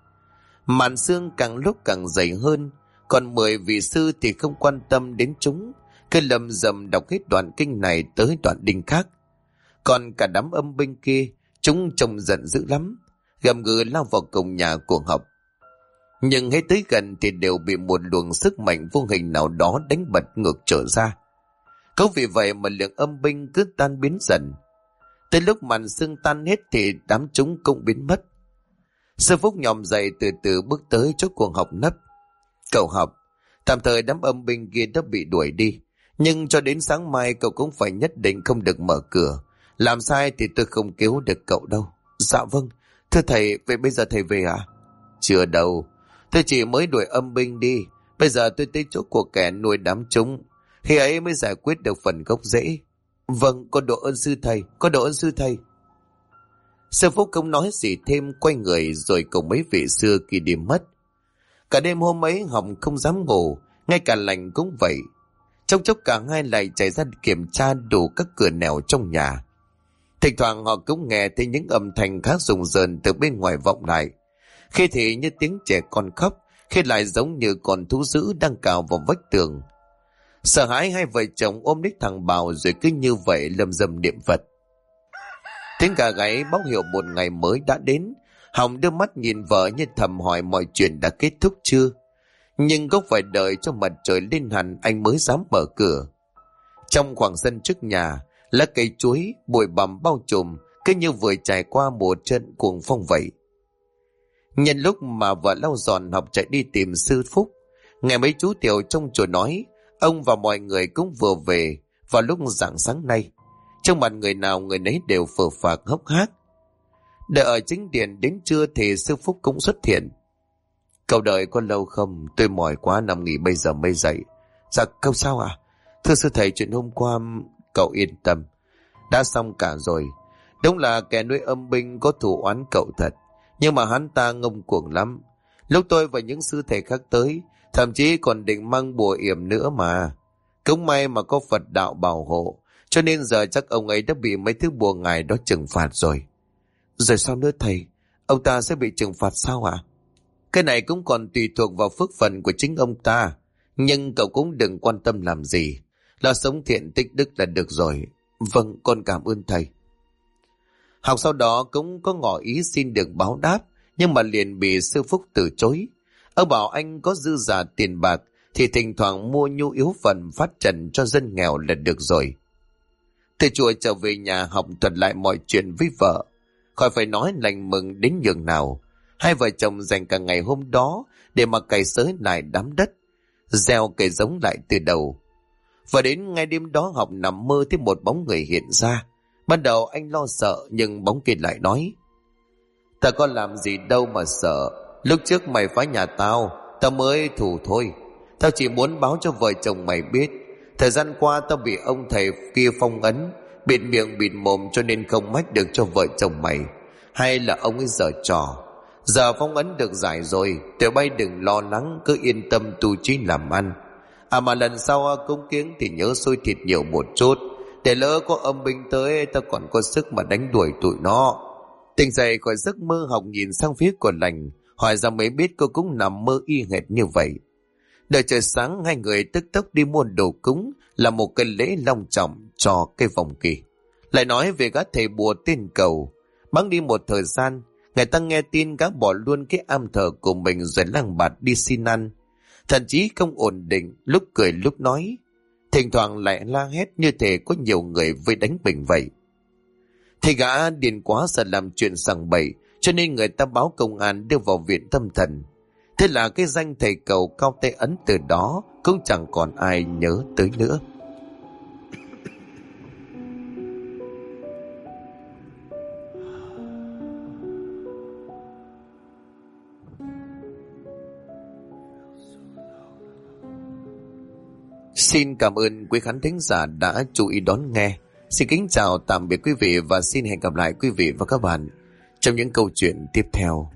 Màn sương càng lúc càng dày hơn, còn 10 vị sư thì không quan tâm đến chúng, cứ lầm rầm đọc hết đoạn kinh này tới đoạn đinh khác. Còn cả đám âm binh kia, chúng trông giận dữ lắm, gầm gừ lao vào cùng nhà của Học. Nhưng hết tới gần thì đều bị một luồng sức mạnh vô hình nào đó đánh bật ngược trở ra. Cũng vì vậy mà lượng âm binh cứ tan biến dần. Tới lúc màn sương tan hết thì đám chúng cũng biến mất. Sư Phúc nhòm dậy từ từ bước tới chỗ cuồng Học nấp. Cậu Học, tạm thời đám âm binh kia đã bị đuổi đi, nhưng cho đến sáng mai cậu cũng phải nhất định không được mở cửa. Làm sai thì tôi không cứu được cậu đâu. Dạ vâng, thưa thầy, vậy bây giờ thầy về à? Chưa đâu, tôi chỉ mới đuổi âm binh đi. Bây giờ tôi tới chỗ của kẻ nuôi đám chúng, khi ấy mới giải quyết được phần gốc rễ. Vâng, con độ ơn sư thầy, con độ ơn sư thầy. Sư Phúc không nói gì thêm, quay người rồi cùng mấy vị xưa kia đi mất. Cả đêm hôm ấy Học không dám ngủ, ngay cả Lành cũng vậy. Trong chốc cả hai lại chạy ra kiểm tra đủ các cửa nẻo trong nhà. Thỉnh thoảng họ cũng nghe thấy những âm thanh khá rùng rợn từ bên ngoài vọng lại. Khi thì như tiếng trẻ con khóc, khi lại giống như con thú dữ đang cào vào vách tường. Sợ hãi, hai vợ chồng ôm lấy thằng Bảo rồi cứ như vậy lầm rầm niệm Phật. Tiếng gà gáy báo hiệu một ngày mới đã đến. Hồng đưa mắt nhìn vợ như thầm hỏi mọi chuyện đã kết thúc chưa. Nhưng cũng phải đợi cho mặt trời lên hẳn anh mới dám mở cửa. Trong khoảng sân trước nhà, lá cây chuối bụi bặm bao trùm, cứ như vừa trải qua một trận cuồng phong vậy. Nhân lúc mà vợ lau dọn, Học chạy đi tìm sư Phúc. Nghe mấy chú tiểu trong chùa nói ông và mọi người cũng vừa về vào lúc rạng sáng nay. Trong mặt người nào người nấy đều phờ phạc hốc hác. Đợi ở chính điện đến trưa thì sư Phúc cũng xuất hiện. Cậu đợi có lâu không? Tôi mỏi quá nằm nghỉ bây giờ mới dậy. Dạ không sao à? Thưa sư thầy, chuyện hôm qua cậu yên tâm, đã xong cả rồi. Đúng là kẻ nuôi âm binh có thù oán cậu thật, nhưng mà hắn ta ngông cuồng lắm. Lúc tôi và những sư thầy khác tới, thậm chí còn định mang bùa yểm nữa mà. Cũng may mà có Phật đạo bảo hộ, cho nên giờ chắc ông ấy đã bị mấy thứ bùa ngài đó trừng phạt rồi. Rồi sao nữa thầy? Ông ta sẽ bị trừng phạt sao ạ? Cái này cũng còn tùy thuộc vào phước phần của chính ông ta. Nhưng cậu cũng đừng quan tâm làm gì, lo sống thiện tích đức là được rồi. Vâng, con cảm ơn thầy. Học sau đó cũng có ngỏ ý xin được báo đáp, nhưng mà liền bị sư Phúc từ chối. Ông bảo anh có dư giả tiền bạc thì thỉnh thoảng mua nhu yếu phần phát trần cho dân nghèo là được rồi. Từ chùa trở về nhà, Học thuật lại mọi chuyện với vợ. Khỏi phải nói lành mừng đến nhường nào. Hai vợ chồng dành cả ngày hôm đó để mà cày xới lại đám đất, gieo cây giống lại từ đầu. Và đến ngay đêm đó, Học nằm mơ thấy một bóng người hiện ra. Ban đầu anh lo sợ, nhưng bóng kia lại nói: Ta có làm gì đâu mà sợ. Lúc trước mày phá nhà tao mới thù thôi. Tao chỉ muốn báo cho vợ chồng mày biết, thời gian qua tao bị ông thầy kia phong ấn, bịt miệng bịt mồm cho nên không mách được cho vợ chồng mày. hay là ông ấy giở trò? Giờ phong ấn được giải rồi, tụi bay đừng lo lắng, cứ yên tâm tu trí làm ăn. Mà lần sau cúng kiếng thì nhớ xôi thịt nhiều một chút, để lỡ có âm binh tới ta còn có sức mà đánh đuổi tụi nó. Tỉnh dậy khỏi giấc mơ, Học nhìn sang phía của Lành, hỏi ra mới biết cô cũng nằm mơ y hệt như vậy. Đợi trời sáng, hai người tức tốc đi mua đồ cúng, là một cái lễ long trọng cho cái vòng kỳ. Lại nói về gã thầy bùa tên Cầu. Bẵng đi một thời gian, người ta nghe tin gã bỏ luôn cái am thờ của mình rồi lang bạt đi xin ăn. Thậm chí không ổn định, lúc cười lúc nói, thỉnh thoảng lại la hét như thể có nhiều người vây đánh mình vậy. Thì gã điên quá sợ làm chuyện sằng bậy, cho nên người ta báo công an đưa vào viện tâm thần. Thế là cái danh thầy Cầu cao tay ấn từ đó cũng chẳng còn ai nhớ tới nữa. Xin cảm ơn quý khán thính giả đã chú ý đón nghe. Xin kính chào tạm biệt quý vị và xin hẹn gặp lại quý vị và các bạn trong những câu chuyện tiếp theo.